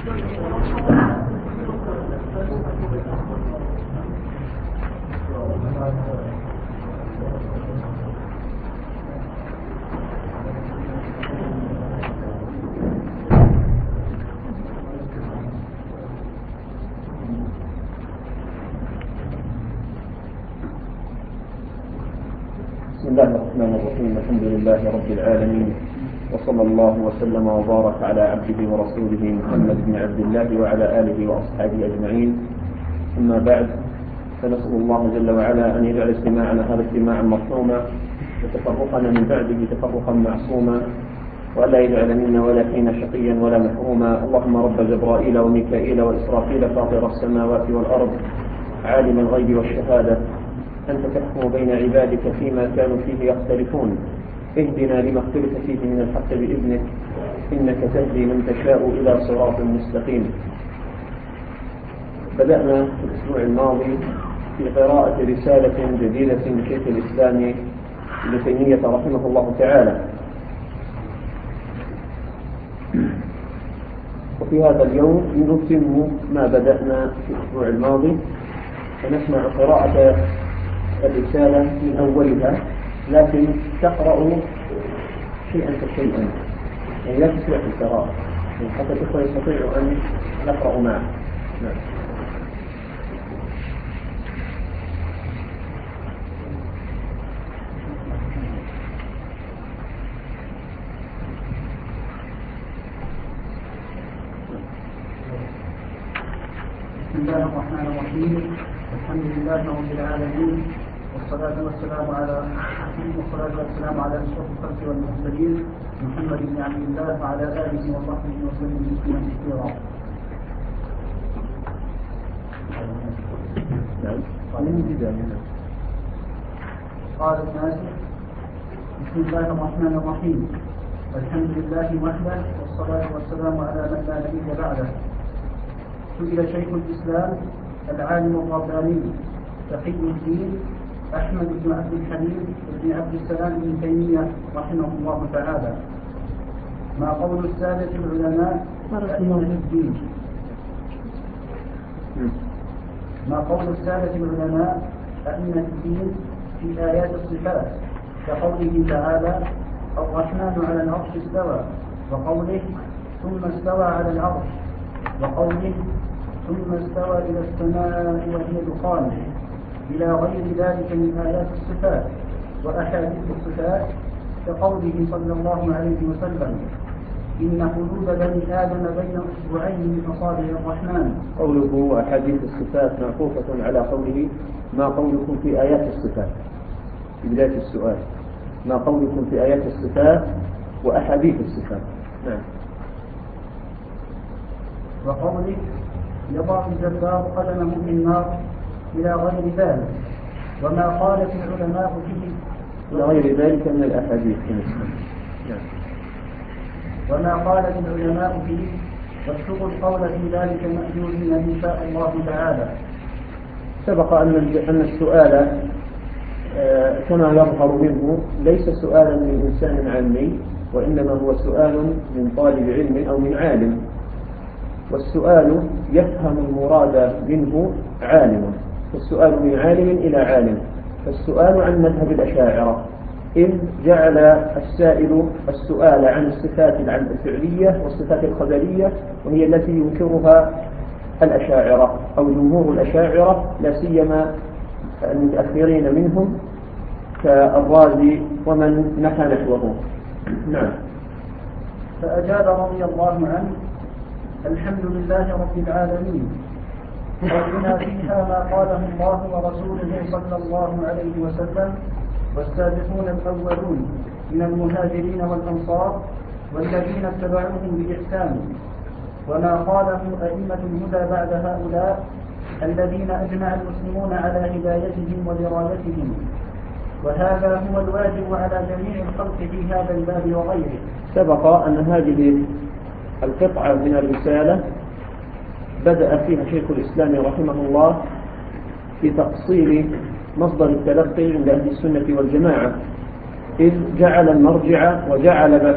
بسم الله الرحمن الرحيم. الحمد لله رب العالمين، وصلى الله وسلم وبارك على عبده ورسوله محمد بن عبد الله وعلى آله وأصحابه أجمعين. أما بعد، فنسأل الله جل وعلا أن يجعل اجتماعنا هذا اجتماعا مرحوما، وتفرقنا من بعده تفرقا معصوما، ولا يجعل منا ولا فينا شقيا ولا محروما. اللهم رب جبرائيل وميكائيل وإسرافيل فاطر السماوات والأرض، عالم الغيب والشهادة، أنت تحكم بين عبادك فيما كانوا فيه يختلفون، اهدنا لما اختلف فيه من الحق بإذنك، إنك تهدي من تشاء إلى صراط مستقيم. بدأنا في الأسبوع الماضي في قراءة رسالة جديدة لشيخ الإسلام ابن تيمية رحمه الله تعالى، وفي هذا اليوم نتم ما بدأنا في الأسبوع الماضي، فنسمع قراءة الرسالة من أولها، لكن تقرأ شيئا فشيئا، يعني لا تسرع في القراءة حتى الإخوة يستطيعوا أن يقرأوا معه. نعم. بسم الله الرحمن الرحيم. الحمد لله رب العالمين، والصلاة والسلام على أشرف الخلق والمرسلين محمد بن عبد الله وعلى آله وصحبه وسلم تسليما كثيرا. قال الناس: بسم الله الرحمن الرحيم. الحمد لله وحده، والصلاة والسلام على من لا نبي بعده. سئل شيخ الإسلام العالم الرباني تقي الدين أحمد بن عبد الحليم بن عبد السلام بن تيمية رحمه الله تعالى: ما قول السادة العلماء أئمة الدين؟ ما قول السادة العلماء أئمة الدين في آيات الصفات، كقوله تعالى: الرحمن على العرش استوى، وقوله: ثم استوى على العرش، وقوله: ثم استوى إلى السماء وهي دخان، إلى غير ذلك من آيات الصفات وأحاديث الصفات، كقوله صلى الله عليه وسلم: إن قلوب بني آدم بين أصبعين من أصابع الرحمن. قوله وأحاديث الصفات معطوفة على قوله: ما قولكم في آيات الصفات، في بداية السؤال. ما قولكم في آيات الصفات وأحاديث الصفات. نعم. وقوله: يضع الجبار قدمه في النار، إلى غير ذلك. وما قالت العلماء فيه، إلى غير ذلك من الأحاديث. نعم. وما قالت العلماء فيه، واكتبوا القول في ذلك مأجورين إن شاء الله تعالى. سبق أن السؤال كما يظهر منه ليس سؤالا من إنسان عامي، وإنما هو سؤال من طالب علم أو من عالم، والسؤال يفهم المراد منه عالم، والسؤال من عالم إلى عالم. فالسؤال عن مذهب الأشاعرة، إذ جعل السائل السؤال عن الصفات الفعلية والصفات الخبرية، وهي التي ينكرها الأشاعرة أو جمهور الأشاعرة، لا سيما المتأخرين منهم كالرازي ومن نحى نحوه. نعم. فأجاب رضي الله عنه: الحمد لله رب العالمين، قولنا فيها ما قاله الله ورسوله صلى الله عليه وسلم، والسابقون الأولون من المهاجرين والأنصار والذين اتبعوهم بإحسان، وما قاله أئمة الهدى بعد هؤلاء الذين أجمع المسلمون على هدايتهم ودرايتهم، وهذا هو الواجب على جميع الخلق في هذا الباب وغيره. سبق أن هذه القطعة من الرسالة بدأ فيها شيخ الإسلام رحمه الله في تفصيل مصدر التلقي عند أهل السنة والجماعة، إذ جعل المرجع وجعل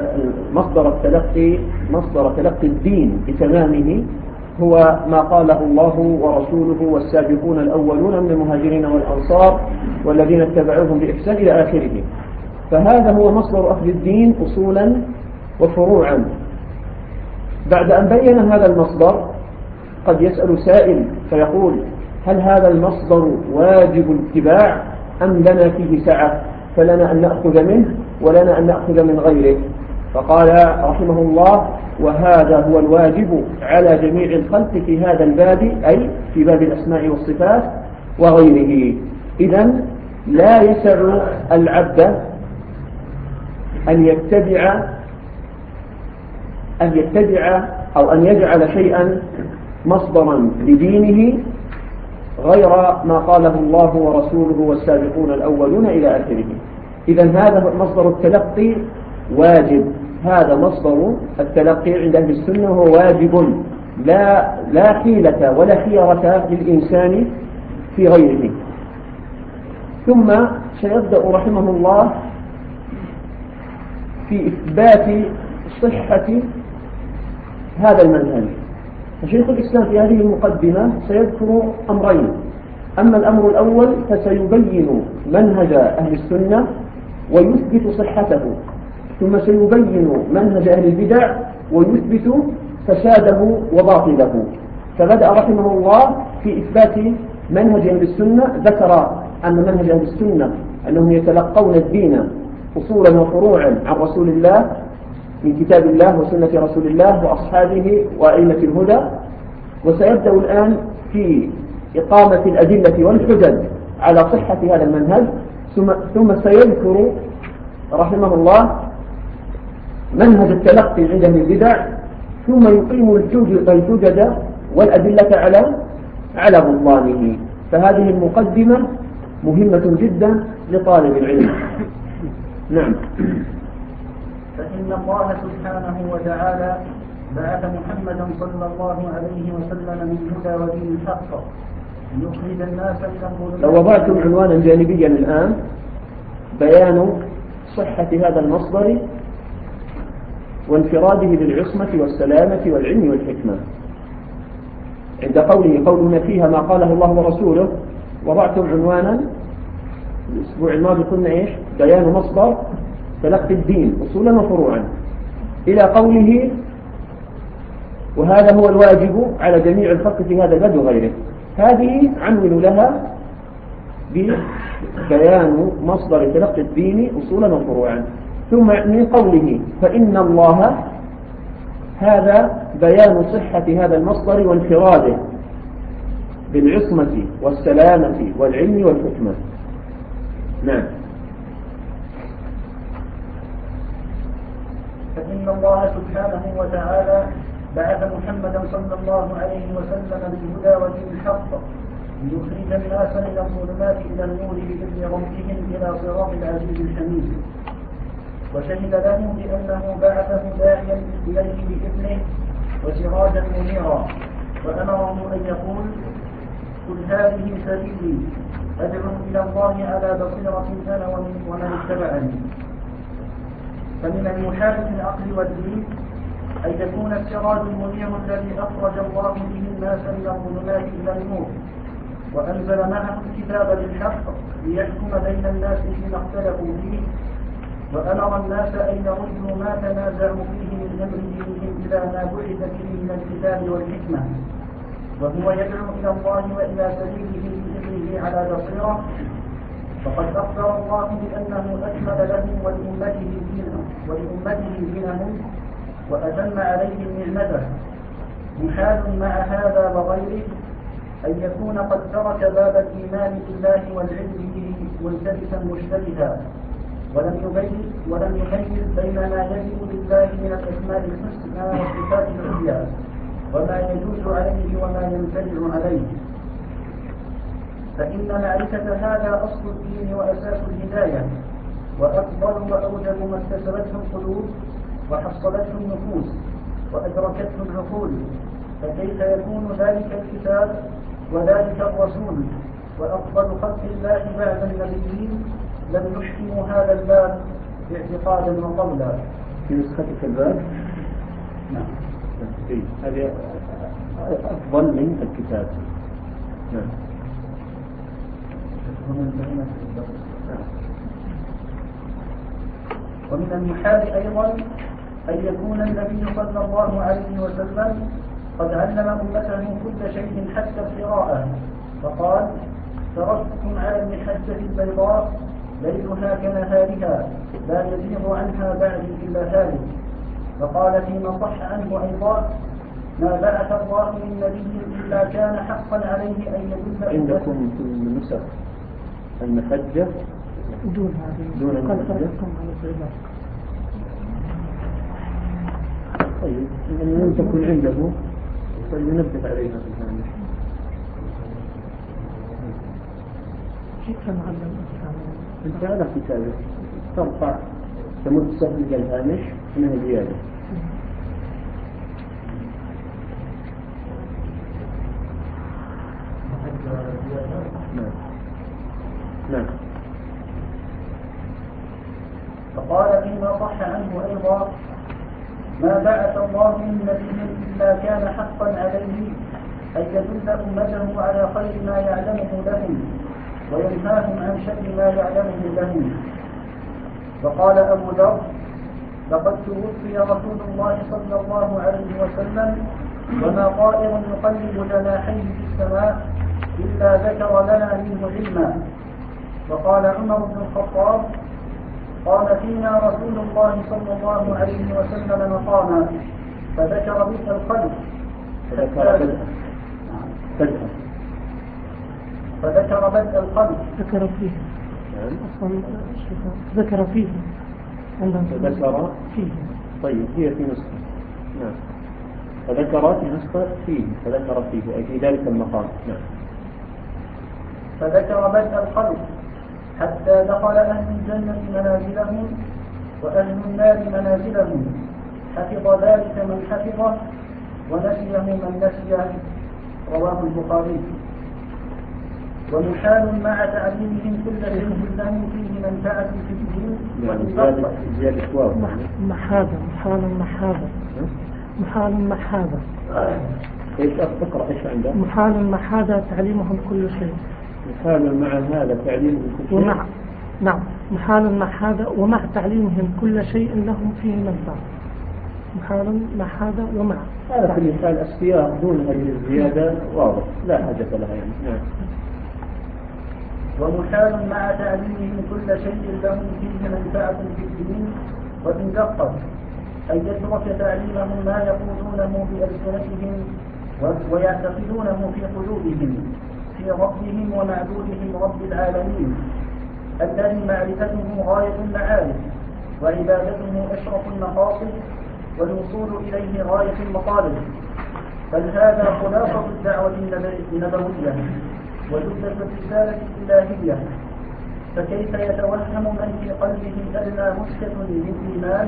مصدر تلقي الدين بتمامه هو ما قاله الله ورسوله والسابقون الأولون من المهاجرين والأنصار والذين اتبعوهم بإحسان إلى آخره. فهذا هو مصدر أخذ الدين أصولا وفروعا. بعد أن بين هذا المصدر قد يسأل سائل فيقول: هل هذا المصدر واجب الاتباع أم لنا فيه سعة فلنا أن نأخذ منه ولنا أن نأخذ من غيره؟ فقال رحمه الله: وهذا هو الواجب على جميع الخلق في هذا الباب، أي في باب الأسماء والصفات وغيره. إذن لا يسع العبد أن يتبع أو أن يجعل شيئا مصدرا لدينه غير ما قاله الله ورسوله والسابقون الأولون إلى آخره. إذن هذا مصدر التلقي واجب، هذا مصدر التلقي عند أهل السنة هو واجب، لا حيلة ولا خيرة للإنسان في غيره. ثم سيبدأ رحمه الله في إثبات صحة هذا المنهج. فشيخ الإسلام في هذه المقدمة سيذكر أمرين: أما الأمر الأول فسيبين منهج أهل السنة ويثبت صحته، ثم سيبين منهج أهل البدع ويثبت فساده وباطله. فبدأ رحمه الله في إثبات منهج أهل السنة، ذكر أن منهج أهل السنة أنهم يتلقون الدين أصولا وفروعا عن رسول الله من كتاب الله وسنة رسول الله وأصحابه وأئمة الهدى. وسيبدأ الآن في إقامة الأدلة والحجج على صحة هذا المنهج، ثم سيذكر رحمه الله منهج التلقي عند أهل البدع، ثم يقيم الحجج والأدلة على بطلانه. فهذه المقدمة مهمة جدا لطالب العلم. نعم. فإن الله سبحانه وتعالى بعث محمدا صلى الله عليه وسلم من هدى ودين الحق ليخرج الناس من الظلمات. لو وضعتم عنوانا جانبيا الآن: بيان صحة هذا المصدر وانفراده بالعصمة والسلامة والعلم والحكمة. عند قولنا فيها ما قاله الله ورسوله وضعتم عنوانا الأسبوع الماضي قلنا إيش؟ بيان مصدر تلقي الدين أصولا وفروعا، إلى قوله: وهذا هو الواجب على جميع الخلق في هذا الباب وغيره. هذه عنون لها ببيان مصدر تلقي الدين أصولا وفروعا. ثم من قوله: فإن الله، هذا بيان صحة هذا المصدر وانفراده بالعصمة والسلامة والعلم والحكمة. نعم. فإن الله سبحانه وتعالى بعث محمدا صلى الله عليه وسلم بالهدى ودين الحق ليخرج الناس من الظلمات إلى النور بإذن ربهم إلى صراط العزيز الحميد. وشهد له بأنه بعثه داعيا إليه بإذنه وسراجا منيرا، وأمره أن يقول: قل هذه سبيلي أدعو إلى الله على بصيرة أنا ومن اتبعني. فمن المحال في العقل والدين أن يكون السراج المنير الذي أخرج الله به الناس من الظلمات إلى النور وأنزل معه الكتاب بالحق ليحكم بين الناس فيما اختلفوا فيه، وأمر الناس أن يردوا ما تنازعوا فيه من أمر دينهم إلى ما بعث به من الكتاب والحكمة، وهو يدعو إلى الله وإلى سبيله بإذنه على بصيرة. فقد أخبر الله بأنه أكمل لهم ولأمته دينهم وأتم عليهم نعمته. محال مع هذا وغيره أن يكون قد ترك باب الإيمان بالله والعلم به ملتبسا مشتبها، ولم يميز بين ما يجب لله من الأسماء الحسنى والصفات العليا وما يجوز عليه وما يمتنع عليه. فإن معرفة هذا أصل الدين وأساس الهداية، وأفضل وأوجب ما اكتسبته القلوب وحصلته النفوس وأدركته العقول. فكيف يكون ذلك الكتاب وذلك الرسول وأفضل خلق الله بعد النبيين لم يحكموا هذا الباب اعتقادا وقولا. في نسختك الباب؟ نعم. هذه أفضل من الكتاب. نعم. ومن المحال أيضا أن يكون النبي صلى الله عليه وسلم قد علم أمته كل شيء حتى القراءة، فقال: تركتكم على المحجة البيضاء ليلها كنهارها لا يزيغ عنها بعدي إلا هالك. وقال فيما صح عنه أيضا: ما بعث الله من نبي إلا كان حقا عليه أن يدل. عندكم في النسخ المحجة دون المحجة؟ طيب إن لم تكن عنده فلينبه عليها في الهامش. انت على كتابه ترفع تمد سهم إلى الهامش من زيادة. نعم. فقال فيما صح عنه أيضا: ما بعث الله من نبي إلا كان حقا عليه أن يدل أمته على خير ما يعلمه لهم وينهاهم عن شر ما يعلمه لهم. وقال أبو ذر: لقد توفي رسول الله صلى الله عليه وسلم وما طائر يقلب جناحيه في السماء إلا ذكر لنا منه علما. وقال عمر بن الخطاب: قال فينا رسول الله صلى الله عليه وسلم مقاما فذكر بدء القلب فذكر بدء القلب ذكر فيه أصلا ذكر فيه فذكر فيه. طيب هي في نسخة. نعم. فذكر في نسخة فيه فذكر فيه أي في ذلك المقام. نعم. فذكر بدء القلب حتى دخل أهل الجنة منازلهم وأهل النار منازلهم، حفظ ذلك من حفظه ونسيه من نسيه. رواه البخاري. ومحال مع تعليمهم كل شيء لهم فيه منفعة في الدين محال ايش اقرأ ايش عنده؟ محال مع هذا تعليمهم كل شيء. محال مع هذا تعليمهم كل شيء. نعم. محال مع هذا ومع تعليمهم كل شيء لهم فيه منفعة. محال مع هذا ومع هذا في مثال السياق دون هذه الزيادة واضح لا حاجة لها يعني. نعم. ومحال مع تعليمهم كل شيء لهم فيه منفعة في الدين وإن دقت أن يترك تعليمهم ما يقولونه بألسنتهم ويعتقدونه في قلوبهم في ربهم ومعبودهم رب العالمين الذي معرفته غاية المعارف وعبادته أشرف المقاصد والوصول إليه غاية المطالب. بل هذا خلاصة الدعوة النبوية وجدة الرسالة الإلهية. فكيف يتوهم من في قلبه أدنى مسكة من إيمان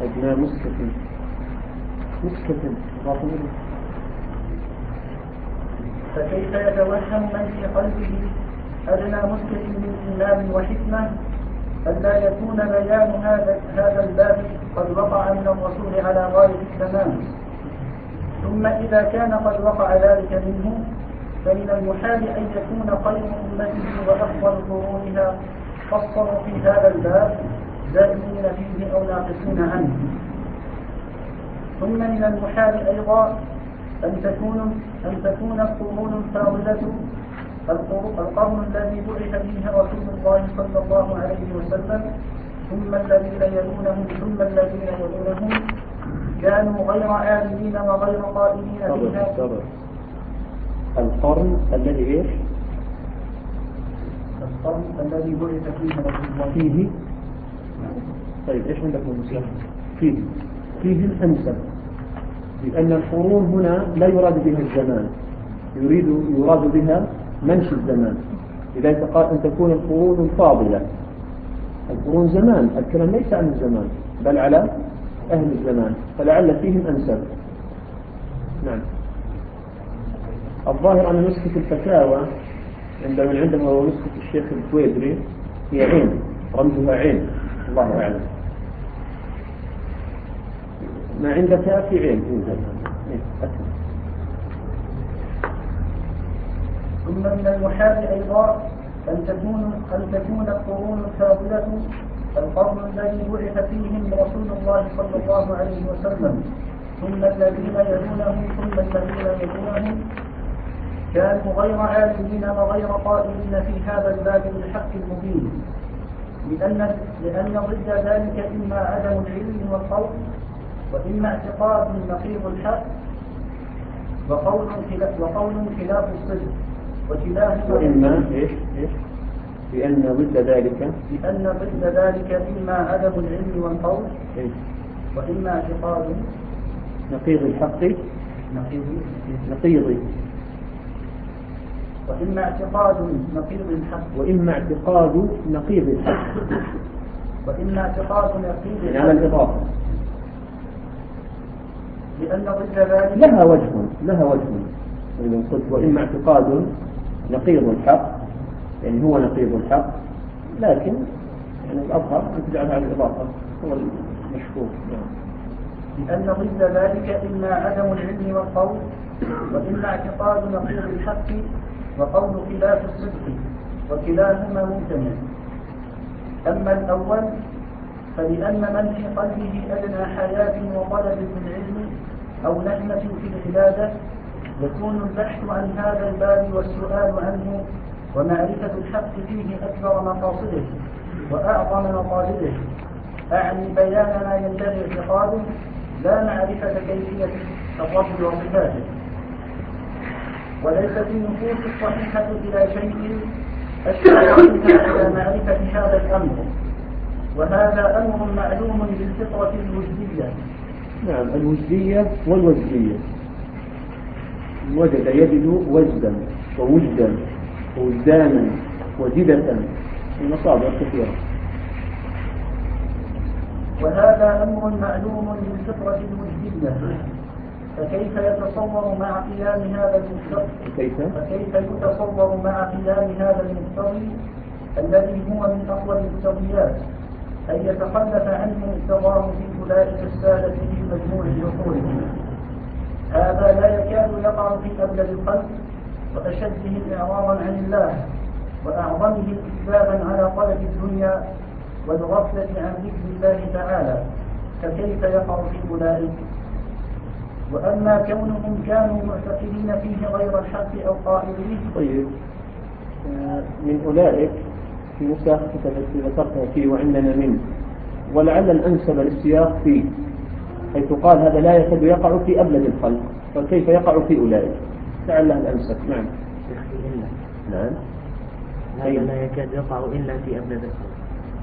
فكيف يتوهم من في قلبه أدنى مسكة من إيمان وحكمة ألا يكون بيان هذا الباب قد وقع من الرسول على غاية التمام. ثم إذا كان قد وقع ذلك منه فمن المحال أن يكون خير أمته وأفضل قرونها فصلوا في هذا الباب زائدين فيه أو ناقصين عنه. ثم من المحال أيضا أن تكون القرون الفاضلة القرن الذي بعث فيه رسول الله صلى الله عليه وسلم ثم الذين يلونهم كانوا غير عالمين وغير قائلين فيها. القرن الذي ايش؟ القرن الذي بعث فيه رسول الله فيه. طيب ايش عندك من مسلم؟ فيه الأنسب، لأن القرون هنا لا يراد بها الزمان، يراد بها منش الزمان. لذلك قال أن تكون القرون فاضلة. القرون زمان، الكلام ليس عن الزمان بل على أهل الزمان، فلعل فيهم أنسب. نعم. الظاهر أن نسخة الفتاوى عندما هو نسخة الشيخ الكويدري هي عين، رمزها عين، الله أعلم. ما عندك في علم. ثم من المحال أيضا أن تكون القرون الفاضلة القرن الذي بعث فيهم رسول الله صلى الله عليه وسلم ثم الذين يلونهم ثم الذين يلونهم كانوا غير عالمين وغير قائلين في هذا الباب بالحق المبين، لأن ضد ذلك إما عدم العلم والقول، وإما اعتقاد نقيض الحق، وقول خلاف الصدق، وكلاهما وإما إيش؟ لأن ضد ذلك إما عدم العلم والقول، وإما اعتقاد نقيض الحق نقيض، وإما اعتقاد نقيض الحق، وإما اعتقاد نقيض الحق، وإما اعتقاد نقيض الحق، يعني على الإضافة. لأن ضد ذلك لها وجه إذا قلت وإما اعتقاد نقيض الحق، يعني هو نقيض الحق، لكن يعني الأظهر أن تجعلها على الإضافة هو المشهور. لأن ضد ذلك إما عدم العلم والقول، وإما اعتقاد نقيض الحق، وقول خلاف الصدق، وكلاهما ممتنع. أما الأول فلأن من في قلبه أدنى حياة وطلب للعلم أو نهمة في العبادة يكون البحث عن هذا الباب والسؤال عنه ومعرفة الحق فيه أكبر مقاصده وأعظم مطالبه، أعني بيان ما ينبغي اعتقاده لا معرفة كيفية الرب وصفاته. وليست النفوس الصحيحة إلى شيء أشبه منها إلى معرفة هذا الأمر، وهذا أمر معلوم بالفطرة الوجدية. نعم، الوجدية والوجدية، وجد يجد وجدا ووجدا ووجدانا وجدة في مصادر كثيرة. وهذا أمر معلوم بالفطرة الوجدية، فكيف يتصور مع قيام هذا المقتضي الذي هو من أقوى المقتضيات أن يتخلف عنه مقتضاه في أولئك السادة في مجموع عقولهم؟ هذا لا يكاد يقع في أبلد الخلق وأشدهم إعراضا عن الله وأعظمهم إكذابا على طلب الدنيا والغفلة عن ذكر الله تعالى، فكيف يقع في أولئك؟ وأما كونهم كانوا معتقدين فيه غير الحق أو قائلين. طيب، من أولئك في مساحة التي ذكرتها فيه وعندنا منه، ولعل الأنسب للسياق فيه حيث قال هذا لا يكاد يقع في أبلد الخلق، فكيف يقع في أولئك؟ لعلها الأنسب. نعم. نعم. هذا لا يكاد يقع إلا في أبلد الخلق.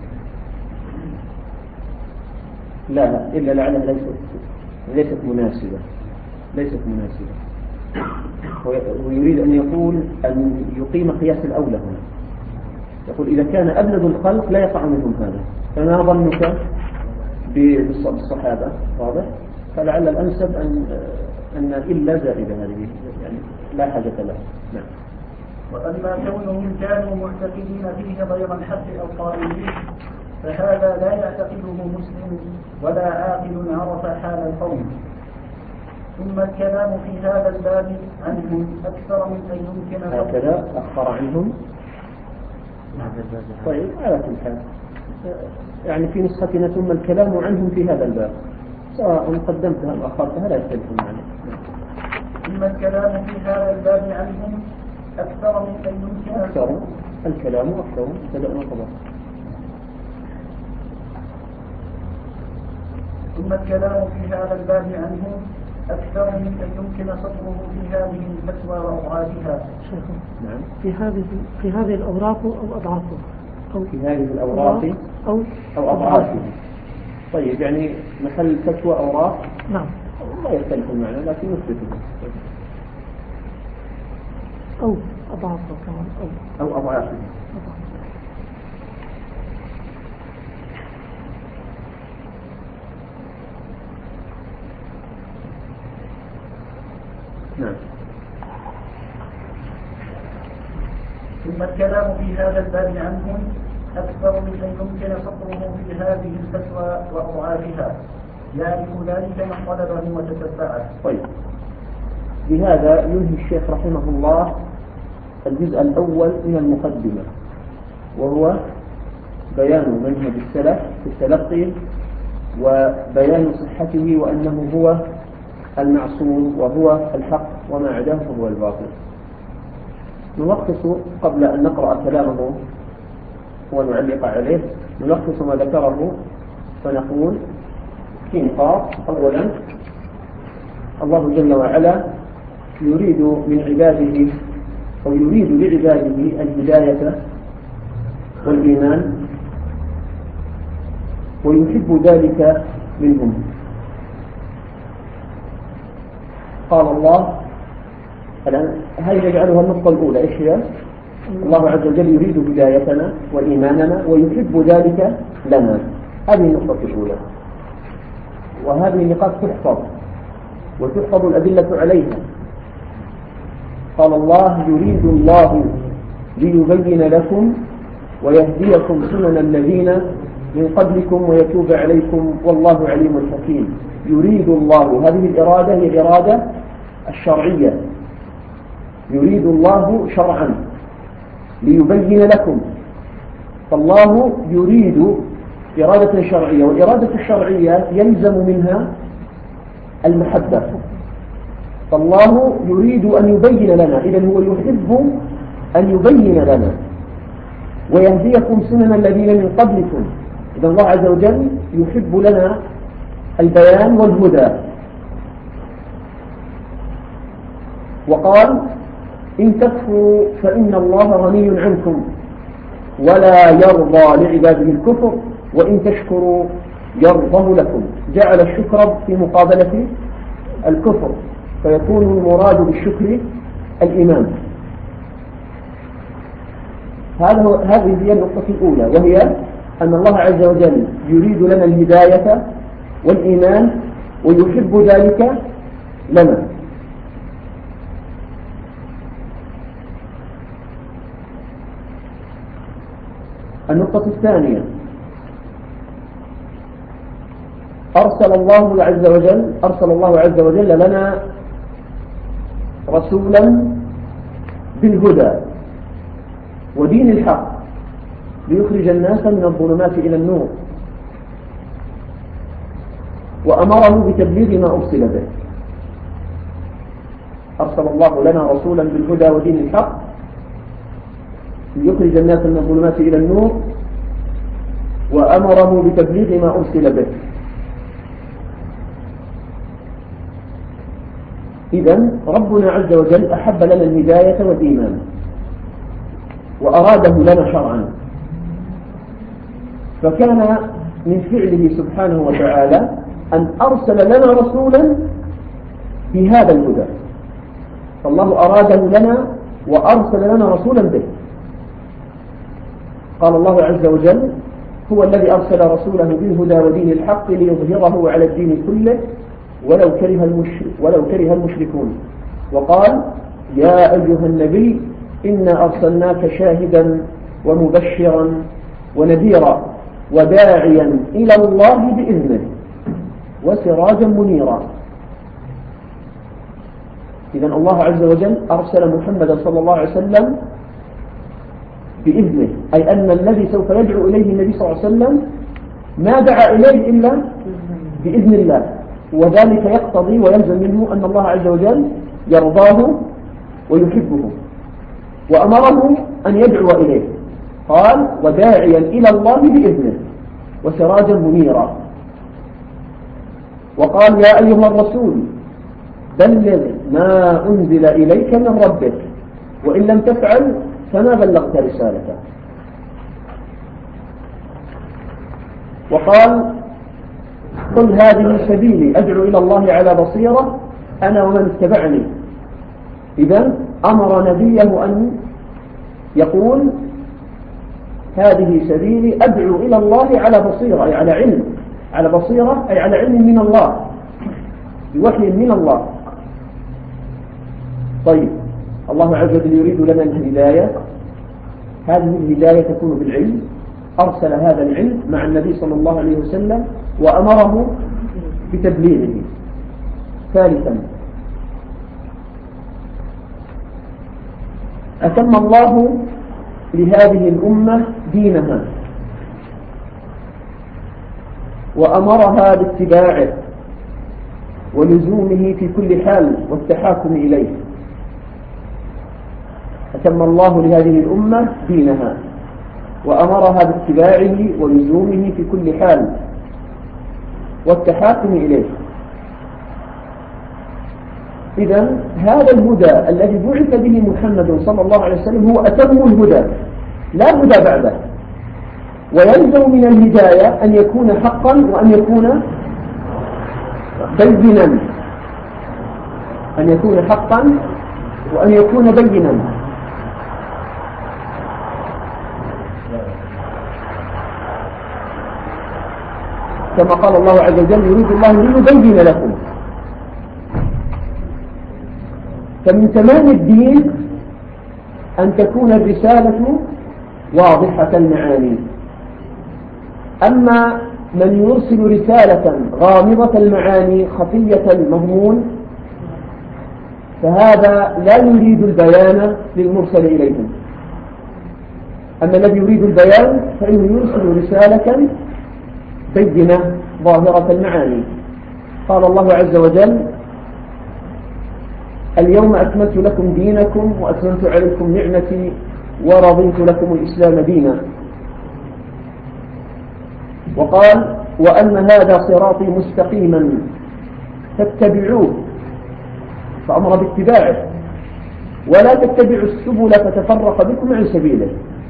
لا، إلا لعلها ليست مناسبة. ويريد أن يقول أن يقيم قياس الأولى هنا، يقول إذا كان أبلد الخلق لا يقع منهم هذا، فما ظنك بالصحابة؟ واضح؟ فلعل الأنسب أن إلا زائدة هذه، يعني لا حاجة لها. نعم. وأما كونهم كانوا معتقدين فيه غير الحق أو قائلين فهذا لا يعتقده مسلم ولا عاقل عرف حال القوم. ثم الكلام في هذا الباب عنهم أكثر من أن يمكن هكذا أخر عنهم. طيب، على كل حال يعني في نسختنا ثم الكلام عنهم في هذا الباب، سواء قدمتها أو أخرتها لا يختلف معنا. ثم الكلام في هذا الباب عنهم أكثر من أن يمكن الكلام أكثر بدأنا طبعا. ثم الكلام في هذا الباب عنهم أكثر من أن يمكن سطره في هذه الفتوى وأضعافها. نعم. في هذه الأوراق أو أضعافها، أو في هذه الأوراق أو أضعافها. طيب، يعني محل فتوى أوراق. نعم. لا يختلف المعنى لكن نثبته. أو أضعافها كمان أو أضعافها. نعم. ثم الكلام في هذا الباب عنهم أكثر من أن يمكن سطره في هذه الفتوى وأضعافها. يعرف ذلك من طلبه وتتبعه. طيب، بهذا ينهي الشيخ رحمه الله الجزء الأول من المقدمة، وهو بيان منهج السلف في التلقي وبيان صحته وأنه هو المعصوم وهو الحق وما عداه فهو الباطل. نلخص قبل أن نقرأ كلامه ونعلق عليه، نلخص ما ذكره فنقول في نقاط. أولا، الله جل وعلا يريد من عباده أو يريد لعباده الهداية والإيمان ويحب ذلك منهم. قال الله الآن، هذه نجعلها النقطة الأولى، إيش هي؟ الله عز وجل يريد هدايتنا وإيماننا ويحب ذلك لنا. هذه النقطة الأولى، وهذه النقاط تحفظ وتحفظ الأدلة عليها. قال الله يريد الله ليبين لكم ويهديكم سنن الذين من قبلكم ويتوب عليكم والله عليم حكيم. يريد الله، هذه الإرادة هي الإرادة الشرعية، يريد الله شرعا ليبين لكم، فالله يريد إرادة شرعية، والإرادة الشرعية يلزم منها المحبة، فالله يريد أن يبين لنا، إذن هو يحب أن يبين لنا ويهديكم سنن الذين من قبلكم. إذن الله عز وجل يحب لنا البيان والهدى. وقال إن تكفروا فإن الله غني عنكم ولا يرضى لعباده الكفر وإن تشكروا يرضه لكم. جعل الشكر في مقابلة الكفر، فيكون المراد بالشكر الإيمان. هذه هي النقطة الأولى، وهي أن الله عز وجل يريد لنا الهداية والإيمان ويحب ذلك لنا. النقطة الثانية، أرسل الله عز وجل لنا رسولا بالهدى ودين الحق ليخرج الناس من الظلمات إلى النور، وأمره بتبليغ ما أرسل به. أرسل الله لنا رسولا بالهدى ودين الحق ليخرج الناس من الظلمات إلى النور، وأمره بتبليغ ما أرسل به. إذن ربنا عز وجل أحب لنا الهداية والإيمان وأراده لنا شرعا، فكان من فعله سبحانه وتعالى أن أرسل لنا رسولا بهذا الهدى، فالله أراده لنا وأرسل لنا رسولا به. قال الله عز وجل هو الذي أرسل رسوله بالهدى ودين الحق ليظهره على الدين كله ولو كره المشركون. وقال يا أيها النبي إنا أرسلناك شاهدا ومبشرا ونذيرا وداعيا إلى الله بإذنه وسراجا منيرا. إذن الله عز وجل أرسل محمدا صلى الله عليه وسلم بإذنه، أي أن الذي سوف يدعو إليه النبي صلى الله عليه وسلم ما دعا إليه إلا بإذن الله، وذلك يقتضي ويلزم منه أن الله عز وجل يرضاه ويحبه، وأمره أن يدعو إليه. قال وداعيا إلى الله بإذنه وسراجا منيرا. وقال يا أيها الرسول بلغ ما أنزل إليك من ربك وإن لم تفعل فما بلغت رسالته. وقال قل هذه سبيلي أدعو إلى الله على بصيرة أنا ومن اتبعني. إذن أمر نبيه أن يقول هذه سبيلي أدعو إلى الله على بصيرة، أي على علم، على بصيرة أي على علم من الله، بوحي من الله. طيب الله عز وجل يريد لنا الهداية، هذه الهداية تكون بالعلم، أرسل هذا العلم مع النبي صلى الله عليه وسلم وأمره بتبليغه. ثالثا، أتم الله لهذه الأمة دينها وأمرها باتباعه ولزومه في كل حال والتحاكم إليه. أتم الله لهذه الأمة دينها وأمرها باتباعه ولزومه في كل حال والتحاكم إليه. إذن هذا الهدى الذي بعث به محمد صلى الله عليه وسلم هو أتم الهدى، لا هدى بعده. ويلزم من الهداية أن يكون حقا وأن يكون بينا، أن يكون حقا وأن يكون بينا. كما قال الله عز وجل: يريد الله ليبين لكم. فمن تمام الدين أن تكون الرسالة واضحة المعاني. أما من يرسل رسالة غامضة المعاني خفية المضمون فهذا لا يريد البيان للمرسل إليهم. أما الذي يريد البيان فإنه يرسل رسالة بينة ظاهرة المعاني. قال الله عز وجل: اليوم أكملت لكم دينكم وأتممت عليكم نعمتي ورضيت لكم الإسلام دينا. وقال: وأن هذا صراطي مستقيما فاتبعوه، فأمر باتباعه، ولا تتبعوا السبل فتفرق بكم عن سبيله.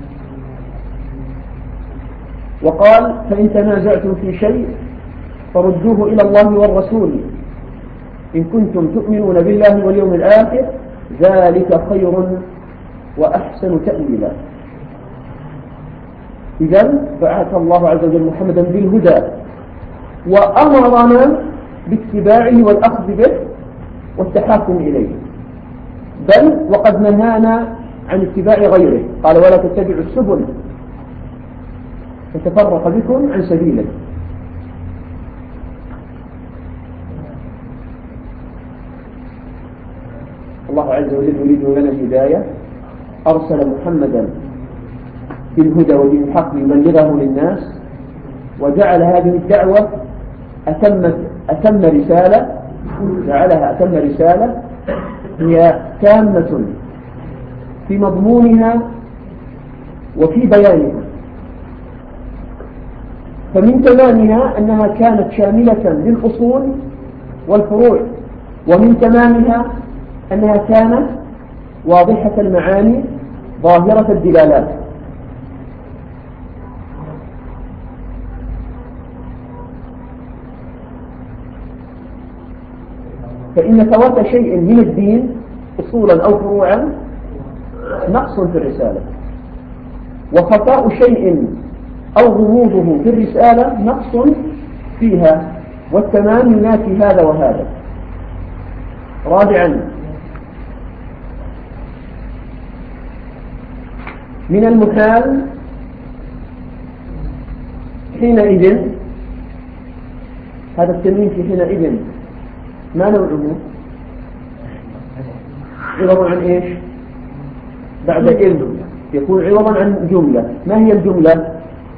وقال: فإن تنازعتم في شيء فردوه إلى الله والرسول إن كنتم تؤمنون بالله واليوم الآخر ذلك خير وأحسن تأويلا. إذن بعث الله عز وجل محمدا بالهدى وأمرنا باتباعه والأخذ به والتحاكم إليه، بل وقد نهانا عن اتباع غيره. قال: ولا تتبعوا السبل فتفرق بكم عن سبيله. الله عز وجل يريد لنا الهداية، أرسل محمدا بالهدى ودين الحق ليبلغه للناس، وجعل هذه الدعوة أتم رسالة، جعلها أتم رسالة هي تامة في مضمونها وفي بيانها. فمن تمامها أنها كانت شاملة للأصول والفروع، ومن تمامها أنها كانت واضحة المعاني ظاهرة الدلالات. فإن فوات شيء من الدين أصولا أو فروعا نقص في الرسالة، وخطأ شيء أو غموضه في الرسالة نقص فيها، والتمام ينافي هذا وهذا. رابعا، من المحال حينئذ، هذا التنوين في حينئذ ما نوعه؟ عوضا عن إيش؟ بعد إذ يكون عوضا عن جملة. ما هي الجملة؟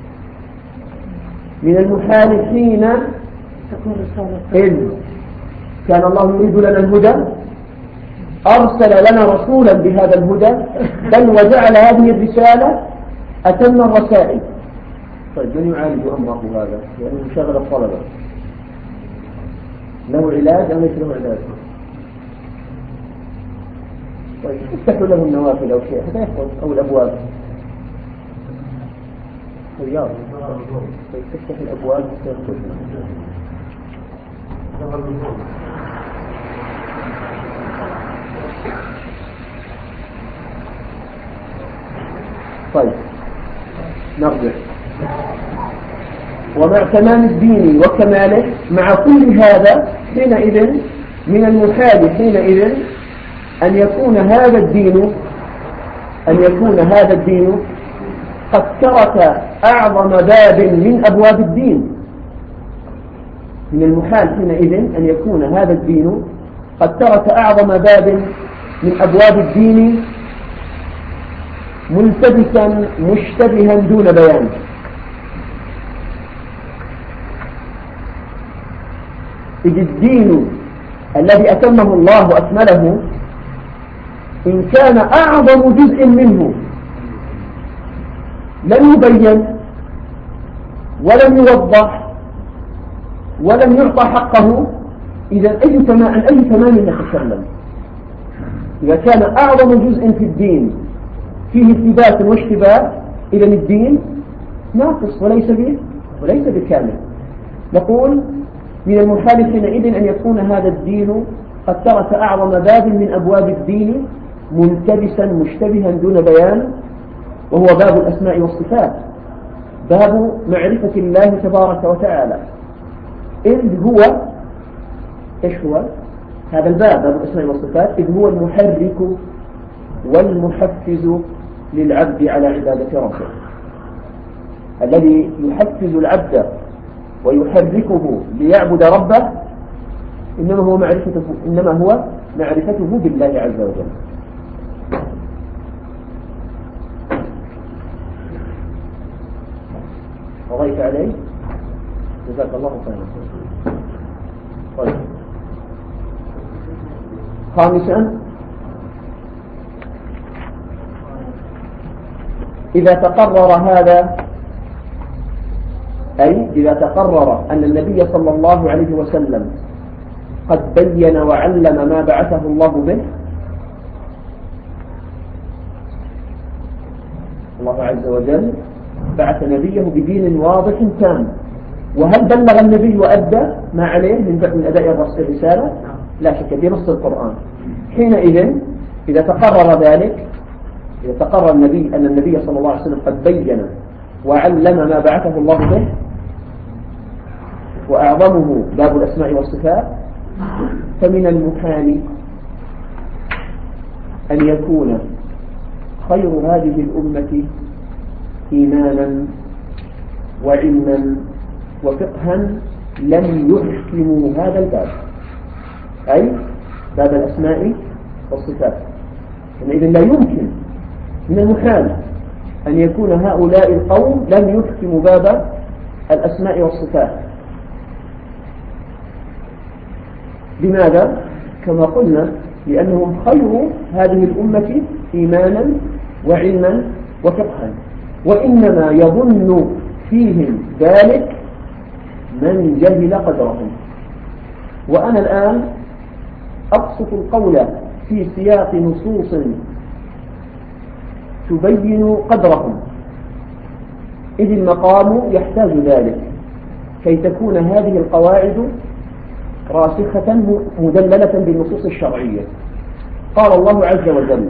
من المحال حين إذ كان الله يريد لنا الهدى أرسل لنا رسولا بهذا الهدى، بل وجعل هذه الرسالة أتم الرسائل. طيب من يعالج أمره هذا؟ يعني مشاغل الطلبة له علاج أو ليس له علاج؟ طيب افتحوا له النوافل أو شيء حتى يحفظ، أو الأبواب. رياض طيب تفتح الأبواب حتى يخرج. طيب نرجع. ومع تمام الدين وكماله مع كل هذا حينئذ من المحال حينئذ أن يكون هذا الدين قد ترك أعظم باب من أبواب الدين، من المحال حينئذ أن يكون هذا الدين قد ترك أعظم باب من أبواب الدين ملتبسا مشتبها دون بيان. إذ الدين الذي أتمه الله وأكمله إن كان أعظم جزء منه لم يبين ولم يوضح ولم يعطى حقه، إذا عن أي تمام نتكلم؟ إذا كان أعظم جزء في الدين فيه التباس واشتباه، إذا الدين ناقص وليس بكامل. نقول من المحال حينئذ أن يكون هذا الدين قد ترك أعظم باب من أبواب الدين ملتبسا مشتبها دون بيان، وهو باب الأسماء والصفات، باب معرفة الله تبارك وتعالى. إذ هو إيش هو هذا الباب؟ باب الأسماء والصفات، إذ هو المحرك والمحفز للعبد على عبادة ربه. الذي يحفز العبد ويحركه ليعبد ربه إنما هو معرفته بالله عز وجل. وضيت عليه جزاك الله خيرا. طيب، خامسا، إذا تقرر هذا، أي إذا تقرر أن النبي صلى الله عليه وسلم قد بين وعلم ما بعثه الله به، الله عز وجل بعث نبيه بدين واضح تام. وهل بلغ النبي وأدى ما عليه من أداء الرسالة؟ لا شك، بنص القرآن. حينئذ إذا تقرر ذلك، إذا تقرر أن النبي صلى الله عليه وسلم قد بين وعلم ما بعثه الله به، وأعظمه باب الأسماء والصفات، فمن المحال أن يكون خير هذه الأمة إيمانا وعلما وفقها لم يحكموا هذا الباب، أي باب الأسماء والصفات. إذن لا يمكن، من المحال أن يكون هؤلاء القوم لم يحكموا باب الأسماء والصفات. لماذا؟ كما قلنا، لأنهم خير هذه الأمة إيمانا وعلما وفقها، وإنما يظن فيهم ذلك من جهل قدرهم. وأنا الآن أبسط القول في سياق نصوص تبين قدرهم، إذ المقام يحتاج ذلك كي تكون هذه القواعد راسخة مدللة بالنصوص الشرعية. قال الله عز وجل: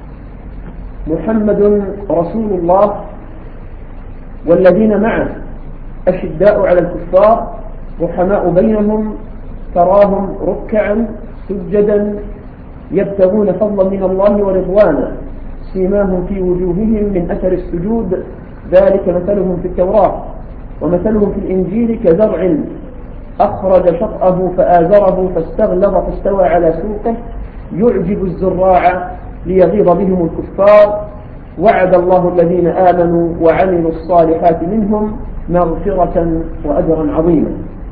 محمد رسول الله والذين معه أشداء على الكفار رحماء بينهم تراهم ركعا سجدا يبتغون فضلا من الله ورضوانا سيماهم في وجوههم من أثر السجود ذلك مثلهم في التوراة ومثلهم في الإنجيل كزرع أخرج شطأه فآزره فاستغلظ فاستوى على سوقه يعجب الزراع ليغيظ بهم الكفار وعد الله الذين آمنوا وعملوا الصالحات منهم مغفرة وأجرا عظيما.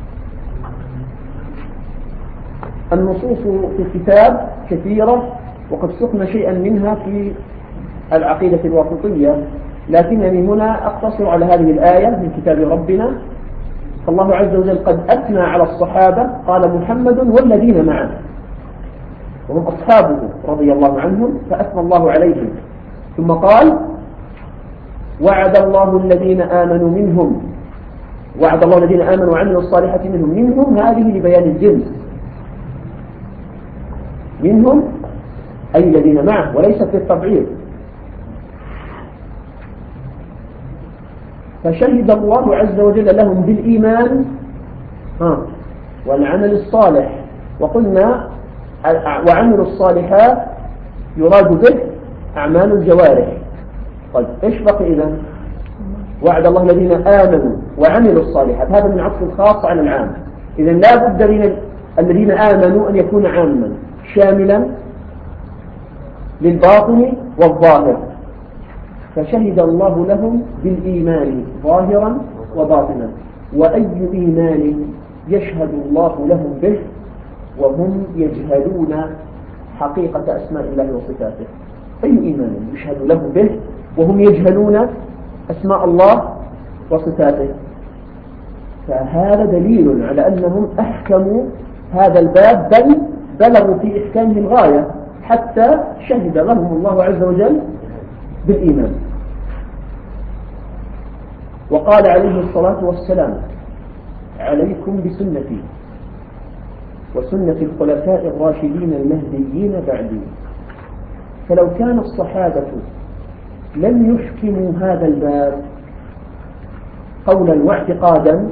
النصوص في الكتاب كثيرة، وقد سقنا شيئا منها في العقيدة الواسطية، لكنني هنا أقتصر على هذه الآية من كتاب ربنا. فالله عز وجل قد أثنى على الصحابة، قال محمد والذين معه، وهم أصحابه رضي الله عنهم، فأثنى الله عليهم. ثم قال: وعد الله الذين آمنوا منهم، وعد الله الذين آمنوا وعملوا الصالحات منهم هذه لبيان الجنس، منهم أي الذين معه، وليست للتبعيض. فشهد الله عز وجل لهم بالإيمان والعمل الصالح. وقلنا وعملوا الصالحات يراد به أعمال الجوارح. طيب إيش بقي إذن؟ وعد الله الذين آمنوا وعملوا الصالحات، هذا من عطف الخاص على العام. إذن لا بد من الذين آمنوا أن يكون عاما شاملا للباطن والظاهر، فشهد الله لهم بالإيمان ظاهرا وباطنا. وأي إيمان يشهد الله لهم به وهم يجهلون حقيقة أسماء الله وصفاته؟ أي إيمان يشهد لهم به وهم يجهلون أسماء الله وصفاته؟ فهذا دليل على أنهم أحكموا هذا الباب، بل بلغوا في إحكامه الغاية، حتى شهد لهم الله عز وجل بالإيمان. وقال عليه الصلاة والسلام: عليكم بسنتي وسنة الخلفاء الراشدين المهديين بعدي. فلو كان الصحابة لم يحكموا هذا الباب قولا واعتقادا،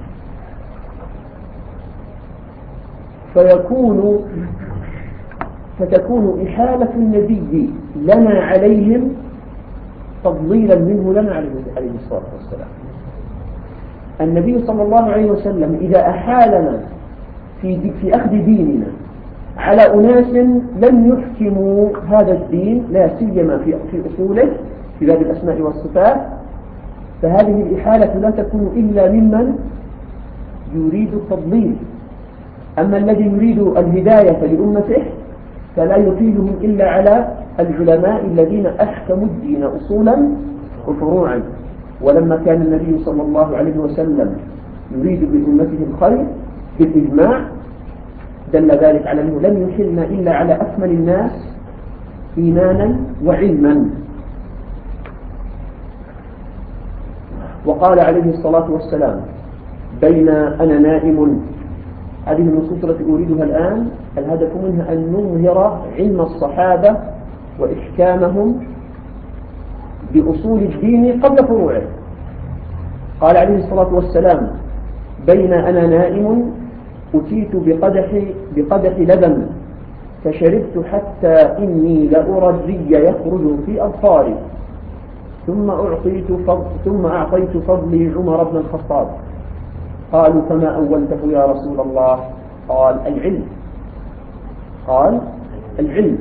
فتكون إحالة النبي لنا عليهم تضليلا منه لنا عليه الصلاة والسلام. النبي صلى الله عليه وسلم إذا أحالنا في أخذ ديننا على أناس لم يحكموا هذا الدين، لا سيما في أصوله في باب الأسماء والصفات، فهذه الإحالة لا تكون إلا ممن يريد التضليل. أما الذي يريد الهداية لأمته فلا يفيدهم إلا على العلماء الذين أحكموا الدين أصولا وفروعا. ولما كان النبي صلى الله عليه وسلم يريد بأمته الخير بالإجماع، دل ذلك على أنه لم يحلنا إلا على أكمل الناس إيمانا وعلما. وقال عليه الصلاة والسلام: بين أنا نائم. هذه النصوص التي أريدها الآن الهدف منها أن نظهر علم الصحابة وإحكامهم بأصول الدين قبل فروعه. قال عليه الصلاة والسلام: بين أنا نائم أتيت بقدح لبن فشربت حتى إني لأرى الري يخرج في أظفاري، ثم أعطيت فضلي عمر بن الخطاب. قالوا: فما أولته يا رسول الله؟ قال: العلم. قال: العلم.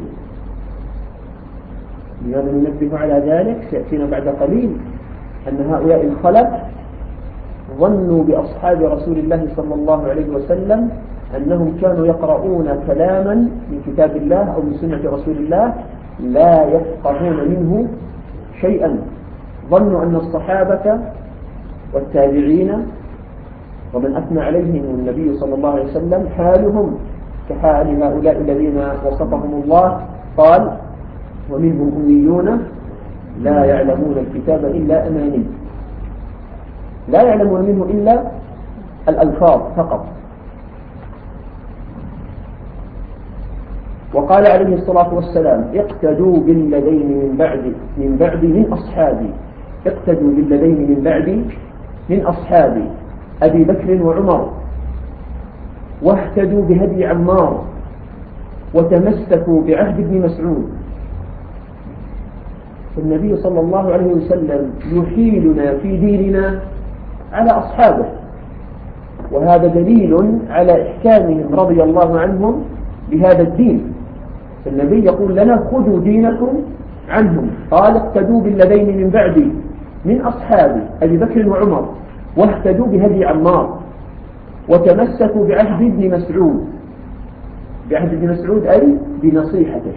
لماذا ننبه على ذلك؟ سيأتينا بعد قليل أن هؤلاء الخلف ظنوا بأصحاب رسول الله صلى الله عليه وسلم أنهم كانوا يقرؤون كلاما من كتاب الله أو من سنة رسول الله لا يفقهون منه شيئا. ظنوا أن الصحابة والتابعين ومن أثنى عليهم النبي صلى الله عليه وسلم حالهم كحال هؤلاء الذين وصفهم الله، قال: ومنهم أميون لا يعلمون الكتاب إلا أماني. لا يعلمون منه إلا الألفاظ فقط. وقال عليه الصلاة والسلام: اقتدوا بالذين من بعدي من أصحابي. اقتدوا بالذين من بعدي من أصحابي أبي بكر وعمر، واهتدوا بهدي عمار، وتمسكوا بعهد ابن مسعود. النبي صلى الله عليه وسلم يحيلنا في ديننا على أصحابه، وهذا دليل على إحكامهم رضي الله عنهم بهذا الدين. النبي يقول لنا: خذوا دينكم عنهم. قال: اقتدوا بالذين من بعدي من أصحابي أبي بكر وعمر، واهتدوا بهدي عمار، وتمسكوا بعهد ابن مسعود. بعهد ابن مسعود أي بنصيحته.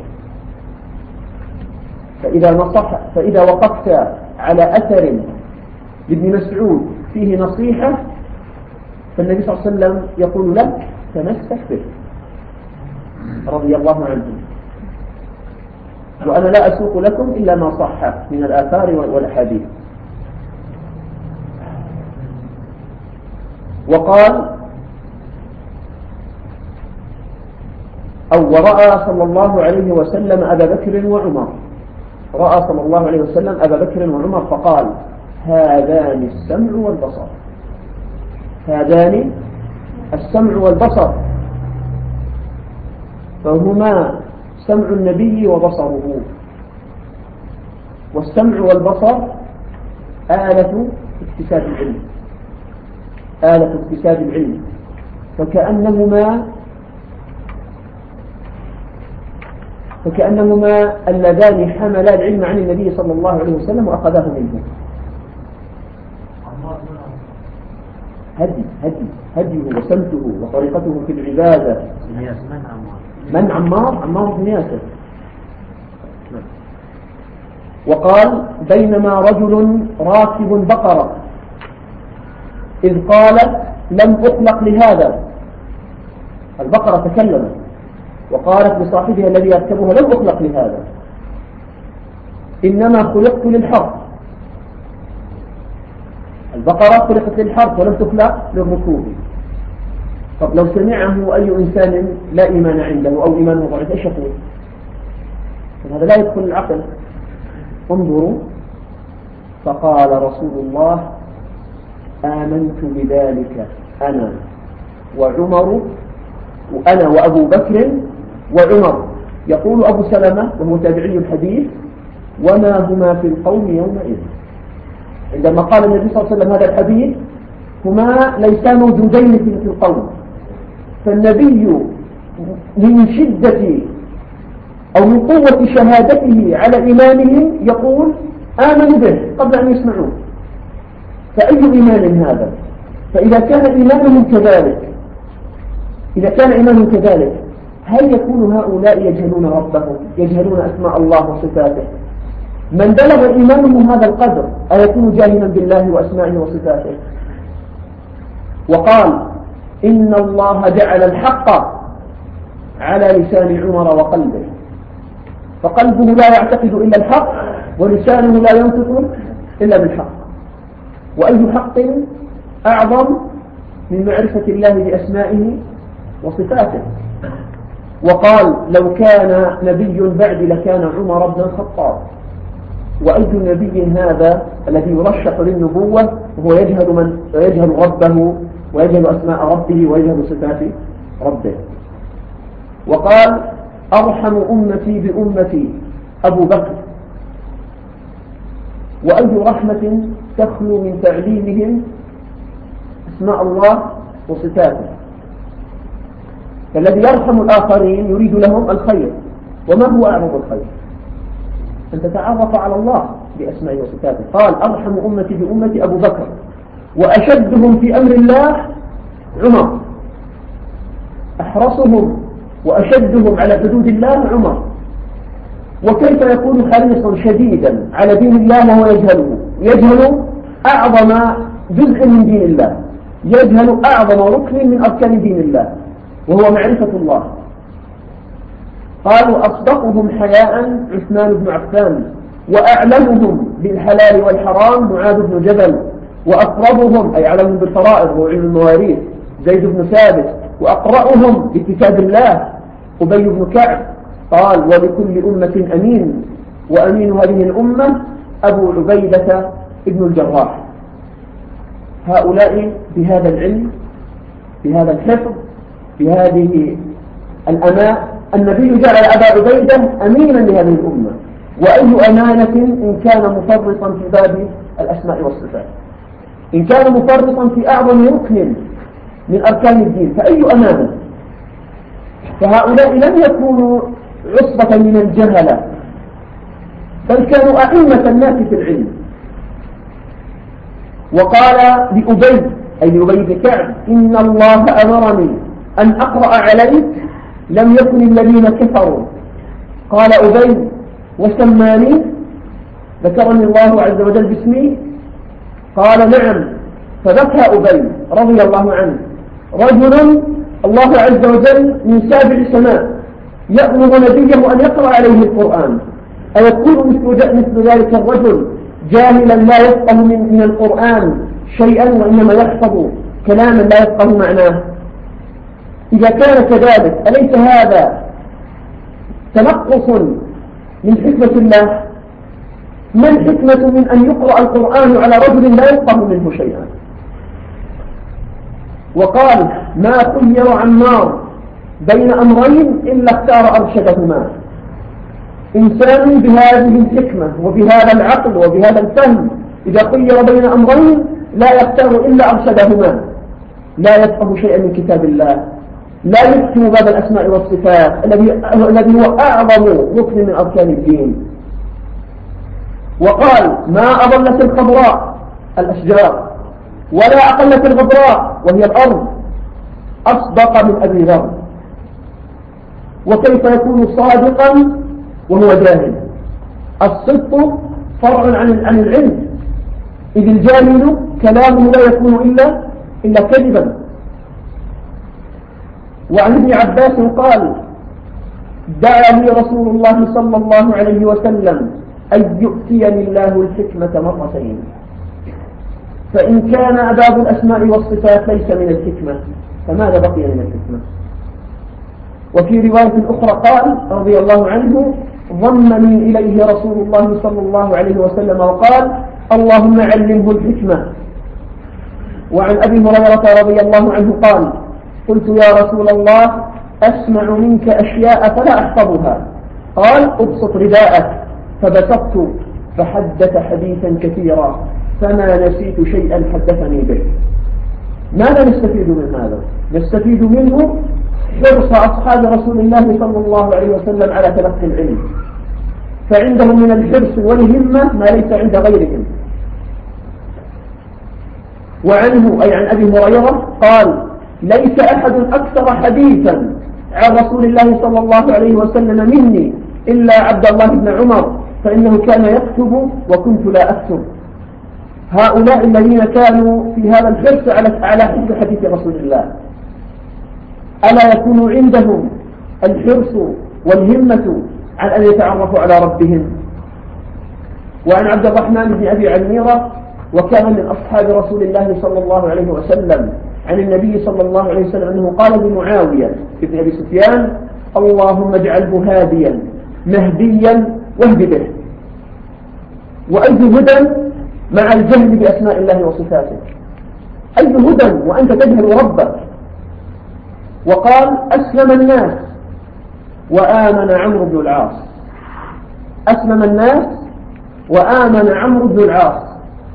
فإذا وقفت على أثر لابن مسعود فيه نصيحة، فالنبي صلى الله عليه وسلم يقول لك: تمسك به رضي الله عنه. وأنا لا أسوق لكم إلا ما صح من الآثار والأحاديث. وقال: ورأى صلى الله عليه وسلم أبا بكر وعمر. رأى صلى الله عليه وسلم أبا بكر وعمر فقال: هذان السمع والبصر. هذان السمع والبصر، فهما سمع النبي وبصره. والسمع والبصر آلة اكتساب العلم. آلة اكتساب العلم. فكأنهما اللذان حملا العلم عن النبي صلى الله عليه وسلم وأخذاه منه. هديه وسمته وطريقته في العبادة. من عمار بن ياسر. وقال بينما رجل راكب بقرة إذ قالت لم أخلق لهذا. البقرة تكلمت وقالت لصاحبها الذي يركبها لم أخلق لهذا، إنما خلقت للحرث. البقرة خلقت للحرث ولم تخلق للركوب. طب لو سمعه أي إنسان لا إيمان عنده أو إيمانه ضعيف إيش يقول؟ هذا لا يدخل العقل. انظروا، فقال رسول الله آمنت بذلك أنا وعمر، وأنا وأبو بكر وعمر. يقول أبو سلمة وهو تابعي الحديث وما هما في القوم يومئذ. عندما قال النبي صلى الله عليه وسلم هذا الحديث هما ليسا موجودين في القوم، فالنبي من شدة أو من قوة شهادته على إيمانهم يقول آمنوا به قبل أن يسمعوه. فأي إيمان هذا؟ فإذا كان إيمانهم كذلك هل يكون هؤلاء يجهلون ربهم، يجهلون أسماء الله وصفاته؟ من بلغ إيمانه هذا القدر أيكون جاهلا بالله وأسمائه وصفاته؟ وقال إن الله جعل الحق على لسان عمر وقلبه، فقلبه لا يعتقد إلا الحق ولسانه لا ينطق إلا بالحق. وأي حق أعظم من معرفة الله بأسمائه وصفاته؟ وقال لو كان نبي بعد لكان عمر بن الخطاب. وأي نبي هذا الذي يرشح للنبوة وهو يجهل ربه ويجهل أسماء ربه ويجهل صفات ربه؟ وقال أرحم أمتي بأمتي أبو بكر. وأي رحمة تخلو من تعليمهم أسماء الله وصفاته؟ فالذي يرحم الآخرين يريد لهم الخير. وما هو أعظم الخير؟ أن تتعرف على الله بأسمائه وصفاته. قال أرحم أمتي بأمتي أبو بكر، وأشدهم في أمر الله عمر، أحرصهم وأشدهم على حدود الله عمر. وكيف يكون حريصا شديدا على دين الله وهو يجهل أعظم جزء من دين الله، يجهل أعظم ركن من أركان دين الله وهو معرفة الله. قالوا أصدقهم حياء عثمان بن عفان، وأعلمهم بالحلال والحرام معاذ بن جبل، وأقربهم أي أعلمهم بالفرائض وعلم المواريث زيد بن ثابت، وأقرأهم بكتاب الله أبي بن كعب. قال ولكل أمة أمين، وأمين هذه الأمة أبو عبيدة ابن الجراح. هؤلاء بهذا العلم، بهذا الحفظ، بهذه الأماء، النبي جعل أبا عبيدة أمينا لهذه الأمة. وأي أمانة إن كان مفرطا في باب الأسماء والصفات، إن كان مفرطا في أعظم ركن من أركان الدين فأي أمانة؟ فهؤلاء لم يكونوا عصبة من الجهلة، بل كانوا أئمة الناس في العلم. وقال لأبي أي لأبي بن كعب إن الله أمرني أن أقرأ عليك لم يكن الذين كفروا. قال أبي وسماني، ذكرني الله عز وجل باسمي؟ قال نعم. فبكى أبي رضي الله عنه. رجل الله عز وجل من سابع سماء يأمر نبيه أن يقرأ عليه القرآن، أيكون مثل ذلك الرجل جاهلا لا يفقه من القرآن شيئا وإنما يحفظ كلاما لا يفقه معناه؟ إذا كان كذلك أليس هذا تنقص من حكمة الله؟ ما الحكمة من أن يقرأ القرآن على رجل لا يفقه منه شيئا؟ وقال ما خير عمار بين أمرين إلا اختار أرشدهما. إنسان بهذه الحكمة وبهذا العقل وبهذا الفهم إذا خير بين أمرين لا يختار إلا أرشدهما. لا يفقه شيئا من كتاب الله، لا يفهم باب الأسماء والصفات الذي هو أعظم ركن من أركان الدين. وقال: ما أضلت الخضراء الأشجار ولا أقلت الغبراء وهي الأرض أصدق من أبي ذر. وكيف يكون صادقا وهو جاهل؟ الصدق فرع عن العلم، إذ الجاهل كلامه لا يكون إلا كذبا. وعن ابن عباس قال: دعا لي رسول الله صلى الله عليه وسلم أن يؤتيني الله الحكمة مرتين، فإن كان أباب الأسماء والصفات ليس من الحكمة فماذا بقي من الحكمة؟ وفي رواية أخرى قال رضي الله عنه: ضمني إليه رسول الله صلى الله عليه وسلم وقال: اللهم علمه الحكمة. وعن أبي هريرة رضي الله عنه قال: قلت يا رسول الله أسمع منك أشياء فلا أحفظها، قال: ابسط رداءك، فبسطت فحدث حديثا كثيرا فما نسيت شيئا حدثني به. ماذا نستفيد من هذا؟ نستفيد منه حرص أصحاب رسول الله صلى الله عليه وسلم على تلقي العلم، فعندهم من الحرص والهمة ما ليس عند غيرهم. وعنه أي عن أبي هريرة قال: ليس أحد أكثر حديثا عن رسول الله صلى الله عليه وسلم مني إلا عبد الله بن عمر، فإنه كان يكتب وكنت لا أكتب. هؤلاء الذين كانوا في هذا الحرص على حفظ حديث رسول الله، ألا يكون عندهم الحرص والهمة عن أن يتعرفوا على ربهم؟ وعن عبد الرحمن بن أبي عميرة، وكان من أصحاب رسول الله صلى الله عليه وسلم، عن النبي صلى الله عليه وسلم أنه قال لمعاوية بن أبي سفيان: اللهم اجعله هاديا مهديا واهد به. وأي هدى مع الجهل بأسماء الله وصفاته؟ أي هدى وأنت تجهل ربك؟ وقال: أسلم الناس وآمن عمرو بن العاص. أسلم الناس وآمن عمرو بن العاص.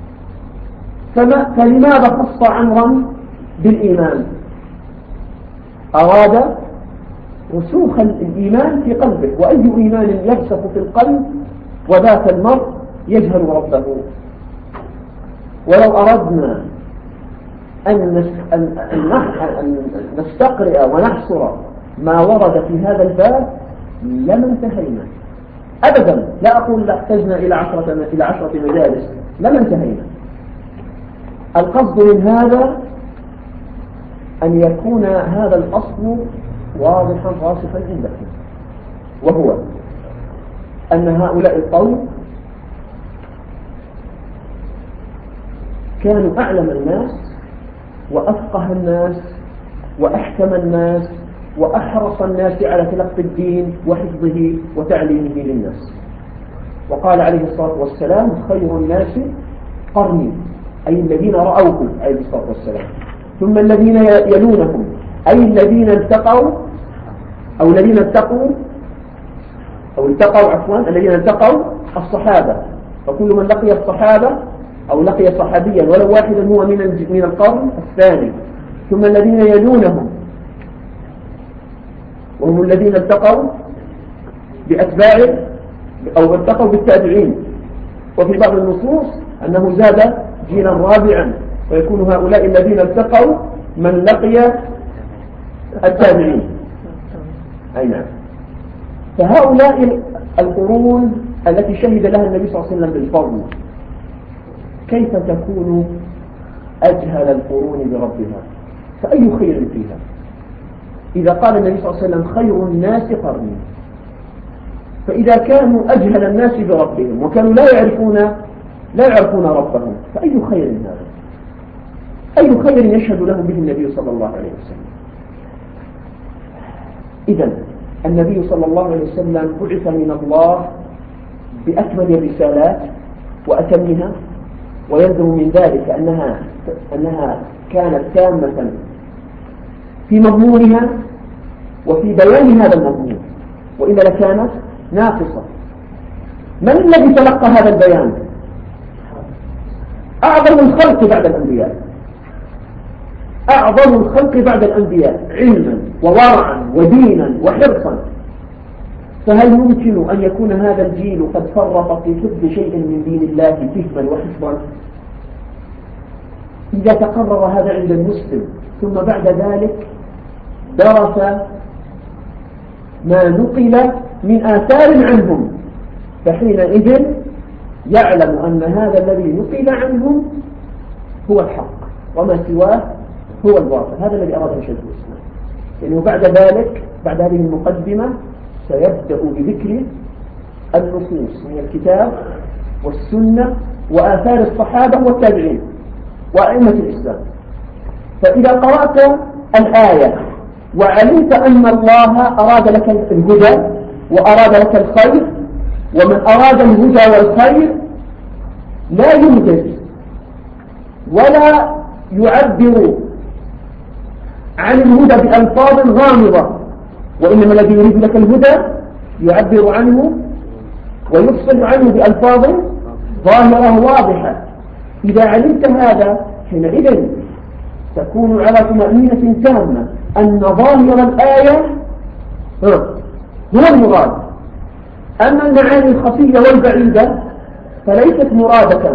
فلماذا خص عمرا بالإيمان؟ أراد رسوخ الإيمان في قلبه، وأي إيمان يرسخ في القلب وذاك المرء يجهل ربه. ولو أردنا أن نستقرئ ونحصر ما ورد في هذا الباب لما انتهينا أبدا. لا أقول لا احتجنا إلى 10 مجالس، لما انتهينا. القصد من هذا أن يكون هذا الأصل واضحا راسخا عندكم، وهو أن هؤلاء القوم كانوا أعلم الناس وأفقه الناس وأحكم الناس وأحرص الناس على تلقي الدين وحفظه وتعليمه للناس. وقال عليه الصلاة والسلام: خير الناس قرني، أي الذين رأوه عليه الصلاة والسلام، ثم الذين يلونهم، أي الذين التقوا الذين التقوا الصحابة. فكل من لقي الصحابة أو لقي صحابيا ولو واحدا هو من القرن الثاني. ثم الذين يلونهم وهم الذين التقوا بأتباعه أو التقوا بالتابعين. وفي بعض النصوص أنه زاد جيلا رابعا، ويكون هؤلاء الذين التقوا من لقي التابعين. أي نعم. فهؤلاء القرون التي شهد لها النبي صلى الله عليه وسلم بالفضل، كيف تكون أجهل القرون بربها؟ فأي خير فيها؟ إذا قال النبي صلى الله عليه وسلم: خير الناس قرني، فإذا كانوا أجهل الناس بربهم وكانوا لا يعرفون ربهم، فأي خير هذا؟ أي خير يشهد لهم به النبي صلى الله عليه وسلم؟ إذن النبي صلى الله عليه وسلم بعث من الله بأكمل الرسالات وأتمها، ويلزم من ذلك أنها كانت تامة في مضمونها وفي بيان هذا المضمون، وإلا لكانت ناقصة. من الذي تلقى هذا البيان؟ أعظم الخلق بعد الأنبياء. أعظم الخلق بعد الأنبياء علما وورعا ودينا وحرصا، فهل يمكن أن يكون هذا الجيل قد فرط في حفظ شيء من دين الله فهما وحفظا؟ إذا تقرر هذا عند المسلم ثم بعد ذلك درس ما نقل من آثار عنهم، فحينئذ يعلم أن هذا الذي نقل عنهم هو الحق وما سواه هو الباطل. هذا الذي أراده شيخ الإسلام، لأنه بعد ذلك بعد هذه المقدمة سيبدأ بذكر النصوص من الكتاب والسنة وآثار الصحابة والتابعين وأئمة الإسلام. فإذا قرأت الآية وعلمت أن الله أراد لك الهدى وأراد لك الخير، ومن أراد الهدى والخير لا يمجد ولا يعبر عن الهدى بألفاظ غامضة، وإنما الذي يريد لك الهدى يعبر عنه ويفصل عنه بألفاظ ظاهرة واضحة. إذا علمت هذا حينئذ تكون على طمأنينة تامة أن ظاهر الآية هو المراد. أما المعاني الخفية والبعيدة فليست مرادة،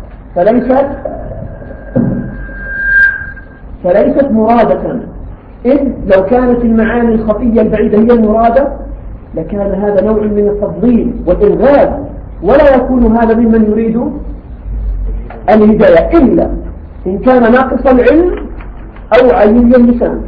فليست مرادة، إذ لو كانت المعاني الخفية البعيدة هي المرادة لكان هذا نوع من التفضيل والإلغاز، ولا يكون هذا ممن يريد الهداية إلا إن كان ناقص العلم أو علي اللسان.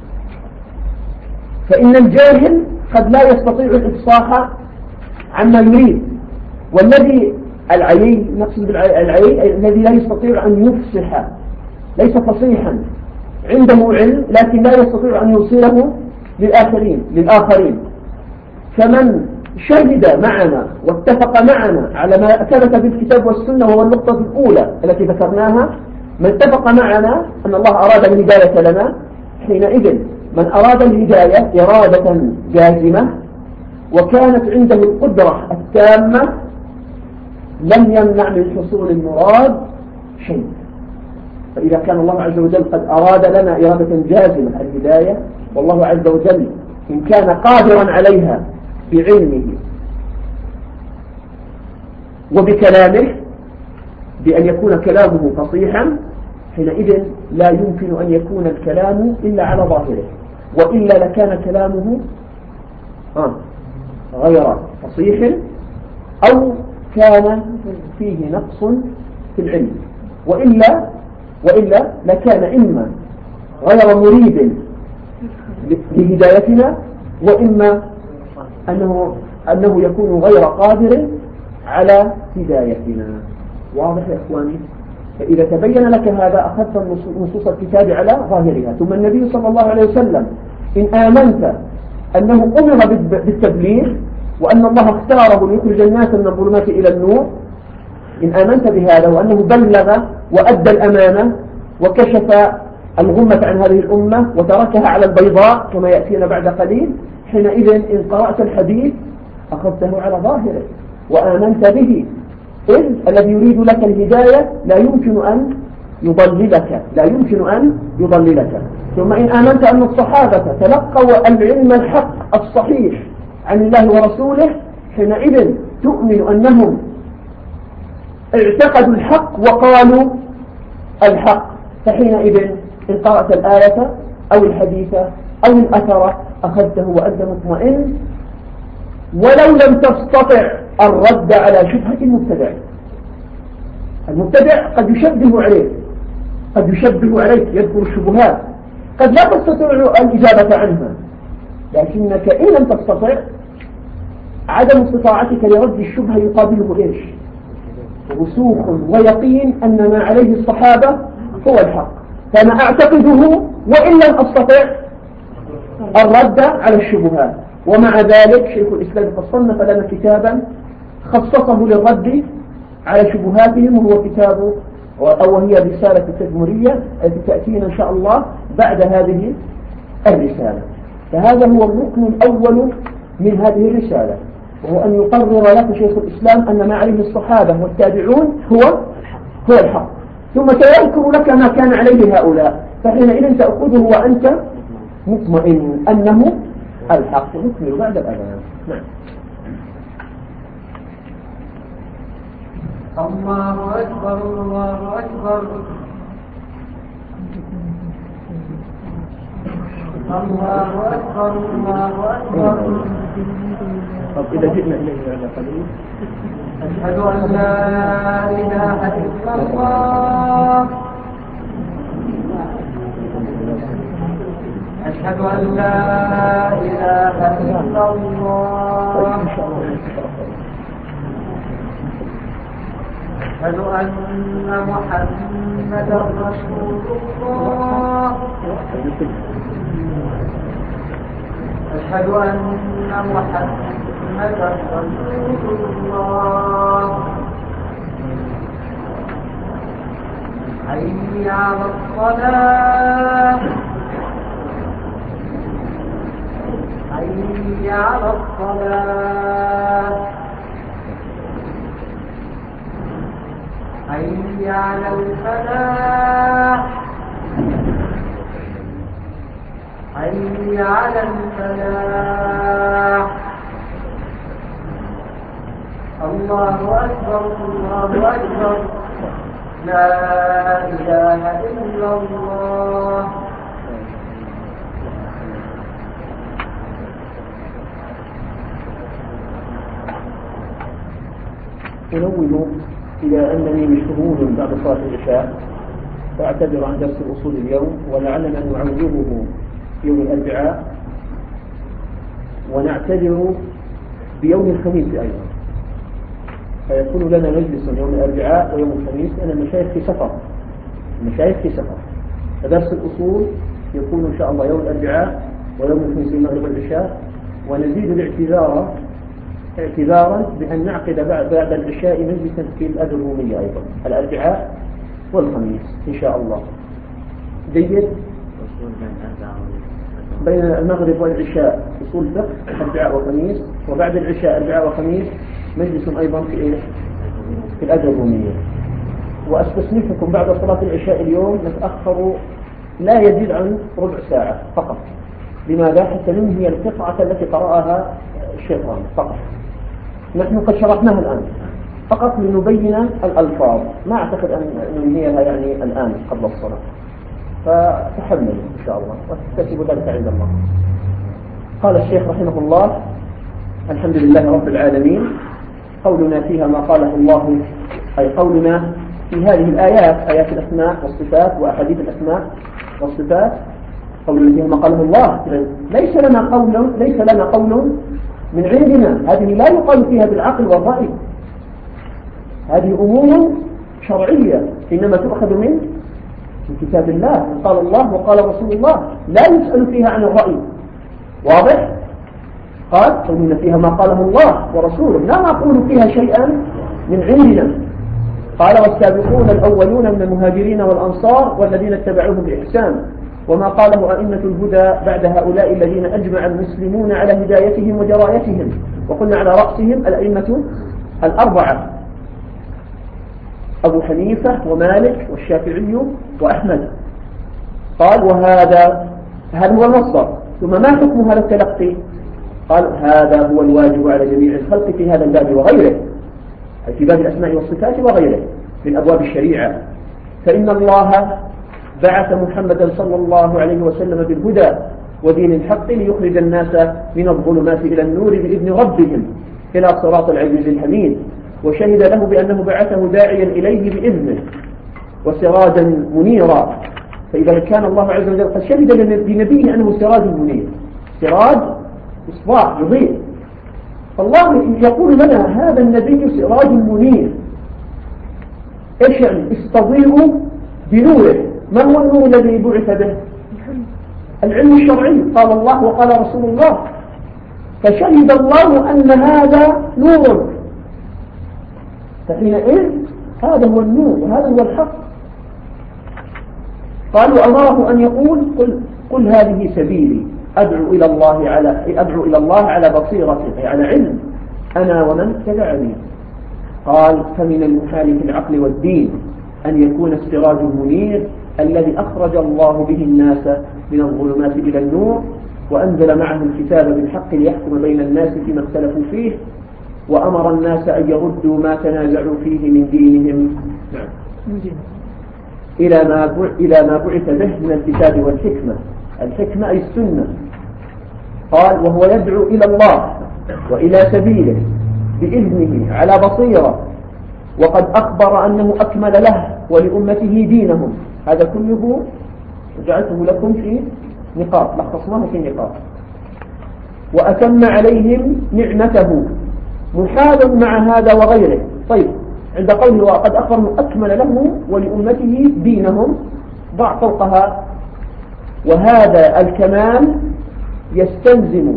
فإن الجاهل قد لا يستطيع الإفصاح عما يريد، والذي العيي نقصد بالعيي الذي لا يستطيع أن يفصح، ليس فصيحا عنده علم لكن لا يستطيع أن يوصله للآخرين. فمن شهد معنا واتفق معنا على ما ثبت في الكتاب والسنة وهو النقطة الأولى التي ذكرناها، من اتفق معنا أن الله أراد الهداية لنا، حينئذ من أراد الهداية إرادة جازمة وكانت عنده القدرة التامة لم يمنع من حصول المراد شيء. فإذا كان الله عز وجل قد أراد لنا إرادة جازمة الهداية، والله عز وجل إن كان قادرا عليها بعلمه وبكلامه بأن يكون كلامه فصيحا، حينئذ لا يمكن أن يكون الكلام إلا على ظاهره، وإلا لكان كلامه غير فصيح أو كان فيه نقص في العلم، وإلا لكان إما غير مريد لهدايتنا، وإما أنه يكون غير قادر على هدايتنا. واضح يا إخواني؟ فإذا تبين لك هذا أخذت نصوص الكتاب على ظاهرها. ثم النبي صلى الله عليه وسلم إن آمنت أنه أمر بالتبليغ وأن الله اختاره ليخرج الناس من الظلمات إلى النور، إن آمنت بهذا وأنه بلغ وأدى الأمانة وكشف الغمة عن هذه الأمة وتركها على البيضاء كما يأتينا بعد قليل، حينئذ إن قرأت الحديث أخذته على ظاهره وآمنت به، إذ الذي يريد لك الهداية لا يمكن أن يضللك. ثم إن آمنت أن الصحابة تلقوا العلم الحق الصحيح عن الله ورسوله، حينئذ تؤمن أنهم اعتقدوا الحق وقالوا الحق. فحينئذ إن قرأت الآية أو الحديث أو الأثر أخذته وأنت مطمئن، ولو لم تستطع الرد على شبهة المبتدع قد يشبه عليك يذكر الشبهات قد لا تستطيع الإجابة عنها، لكنك إن لم تستطع عدم استطاعتك لرد الشبهة يقابله إيش؟ رسوخ ويقين أن ما عليه الصحابة هو الحق، فأنا أعتقده وإن لم أستطع الرد على الشبهات. ومع ذلك شيخ الإسلام قد صنف لنا كتابا خصصه للرد على شبهاتهم، وهو كتاب وهي رسالة التدمرية التي تأتينا إن شاء الله بعد هذه الرسالة. فهذا هو الركن الأول من هذه الرسالة، وهو أن يقرر لك شيخ الإسلام أن ما عليه الصحابة والتابعون هو الحق، ثم سيذكر لك ما كان عليه هؤلاء فحينئذ تأخذه وأنت مطمئن أنه الحق. نكمل بعد الأذان. نعم. الله أكبر الله أكبر الله أكبر الله أكبر. طب إذا جئنا إليه على قليل. أشهد أن لا إله إلا الله أشهد أن لا إله إلا الله أشهد أن محمدا رسول الله أشهد أن محمدا رسول الله حي على الصلاة حي على الصلاة حي على الفلاح حي على الفلاح. الله أكبر الله أكبر لا إله إلا الله. أنوه إلى أنني مشغول بعد صلاة العشاء، فأعتذر عن درس الأصول اليوم، ولعلنا نعوضه يوم الأربعاء، ونعتذر بيوم الخميس أيضا، فيكون لنا مجلس يوم الأربعاء ويوم الخميس، لأن المشايخ في سفر، فدرس الأصول يكون إن شاء الله يوم الأربعاء ويوم الخميس المغرب والعشاء، ونزيد الاعتذار اعتبارا بأن نعقد بعد العشاء مجلسا في الأدرومية أيضا الأربعاء والخميس إن شاء الله. جيد. بين المغرب والعشاء أصول فقه أربعاء وخميس، وبعد العشاء أربعاء وخميس مجلس أيضا في الأدرومية. وأستسمحكم بعد صلاة العشاء اليوم نتأخر لا يزيد عن ربع ساعة فقط. لماذا؟ حتى ننهي القطعة التي قرأها الشيطان فقط. نحن قد شرحناها الآن فقط لنبين الألفاظ، ما أعتقد أن ننهيها يعني الآن قبل الصلاة، فتحملوا إن شاء الله وتكتسبوا ذلك عند الله. قال الشيخ رحمه الله: الحمد لله رب العالمين. قولنا فيها ما قاله الله، أي قولنا في هذه الآيات، آيات الأسماء والصفات وأحاديث الأسماء والصفات، قولنا فيها ما قاله الله. ليس لنا قول من عندنا، هذه لا يقال فيها بالعقل والرأي، هذه أمور شرعية إنما تؤخذ من كتاب الله، قال الله وقال رسول الله، لا يسأل فيها عن الرأي. واضح؟ قال قولنا فيها ما قاله الله ورسوله، لا نقول فيها شيئا من عندنا. قال: والسابقون الأولون من المهاجرين والأنصار والذين اتبعوهم بإحسان، وما قاله أئمة الهدى بعد هؤلاء الذين أجمع المسلمون على هدايتهم ودرايتهم، وقلنا على رأسهم الأئمة الأربعة: أبو حنيفة ومالك والشافعي وأحمد. قال: وهذا هو المصدر. ثم ما حكم هذا التلقي؟ قال: هذا هو الواجب على جميع الخلق في هذا الباب وغيره، أي في باب الأسماء والصفات وغيره من أبواب الشريعة. فإن الله بعث محمدا صلى الله عليه وسلم بالهدى ودين الحق ليخرج الناس من الظلمات إلى النور بإذن ربهم إلى صراط العزيز الحميد، وشهد له بأنه بعثه داعيا إليه بإذنه وسراجا منيرا. فإذا كان الله عز وجل قد شهد لنبيه أنه سراج منير، سراج إصباح يضيء، فالله يقول لنا هذا النبي سراج منير. إيش يعني؟ استضيء بنوره. ما هو النور الذي بعث به؟ العلم الشرعي، قال الله وقال رسول الله، فشهد الله أن هذا نور، فحينئذ هذا هو النور وهذا هو الحق. قالوا أمره أن يقول: قل هذه سبيلي أدعو إلى الله على بصيرة، أي على علم، أنا ومن تبعني. قال: فمن المحال في العقل والدين أن يكون السراج المنير الذي أخرج الله به الناس من الظلمات إلى النور، وأنزل معه الكتاب بالحق ليحكم بين الناس فيما اختلفوا فيه، وأمر الناس أن يردوا ما تنازعوا فيه من دينهم إلى ما بعث به من الكتاب والحكمة. الحكمة أي السنة. قال: وهو يدعو إلى الله وإلى سبيله بإذنه على بصيرة، وقد أخبر أنه أكمل له ولأمته دينهم. هذا كله جعلته لكم في نقاط، لخصناه في نقاط. وأتم عليهم نعمته، محال مع هذا وغيره. طيب، عند قوله وقد أخبر أنه أكمل له ولأمته دينهم، ضع فوقها: وهذا الكمال يستلزم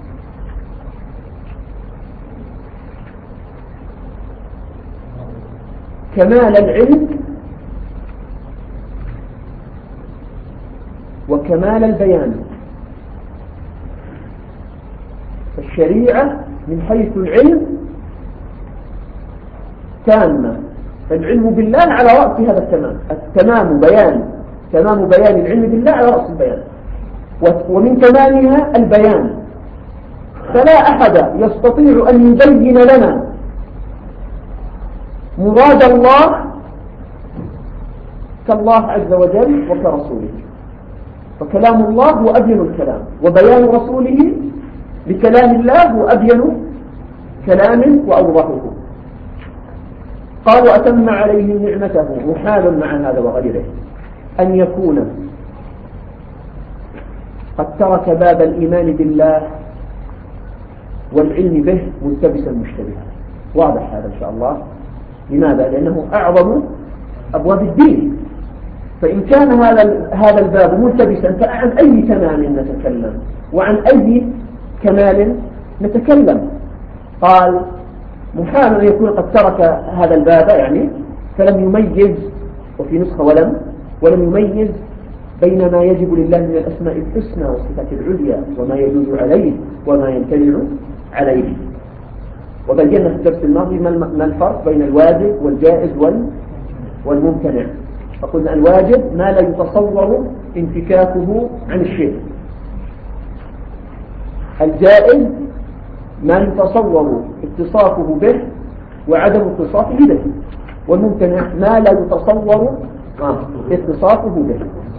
كمال العلم وكمال البيان. الشريعة من حيث العلم تامة، فالعلم بالله على رأس هذا التمام. تمام بيان العلم بالله على رأس البيان، ومن تمامها البيان. فلا أحد يستطيع أن يبين لنا مراد الله كالله عز وجل وكرسوله. فكلام الله هو أبين الكلام، وبيان رسوله لكلام الله هو أبين كلام وأوضحه. قال: وأتم عليهم نعمته، محال مع هذا وغيره أن يكون قد ترك باب الإيمان بالله والعلم به ملتبسا مشتبها. واضح هذا إن شاء الله. لماذا؟ لأنه أعظم أبواب الدين. فإن كان هذا الباب ملتبسا، فعن أي تمام نتكلم وعن أي كمال نتكلم؟ قال: محال أن يكون قد ترك هذا الباب، يعني فلم يميز، وفي نسخة ولم يميز بين ما يجب لله من الأسماء الحسنى والصفات العليا، وما يجوز عليه وما يمتنع عليه. وبينا في الدرس الماضي ما الفرق بين الواجب والجائز والممتنع. فقلنا الواجب ما لا يتصور انفكاكه عن الشيء، الجائز ما يتصور اتصافه به وعدم اتصافه به، والممتنع ما لا يتصور اتصافه به.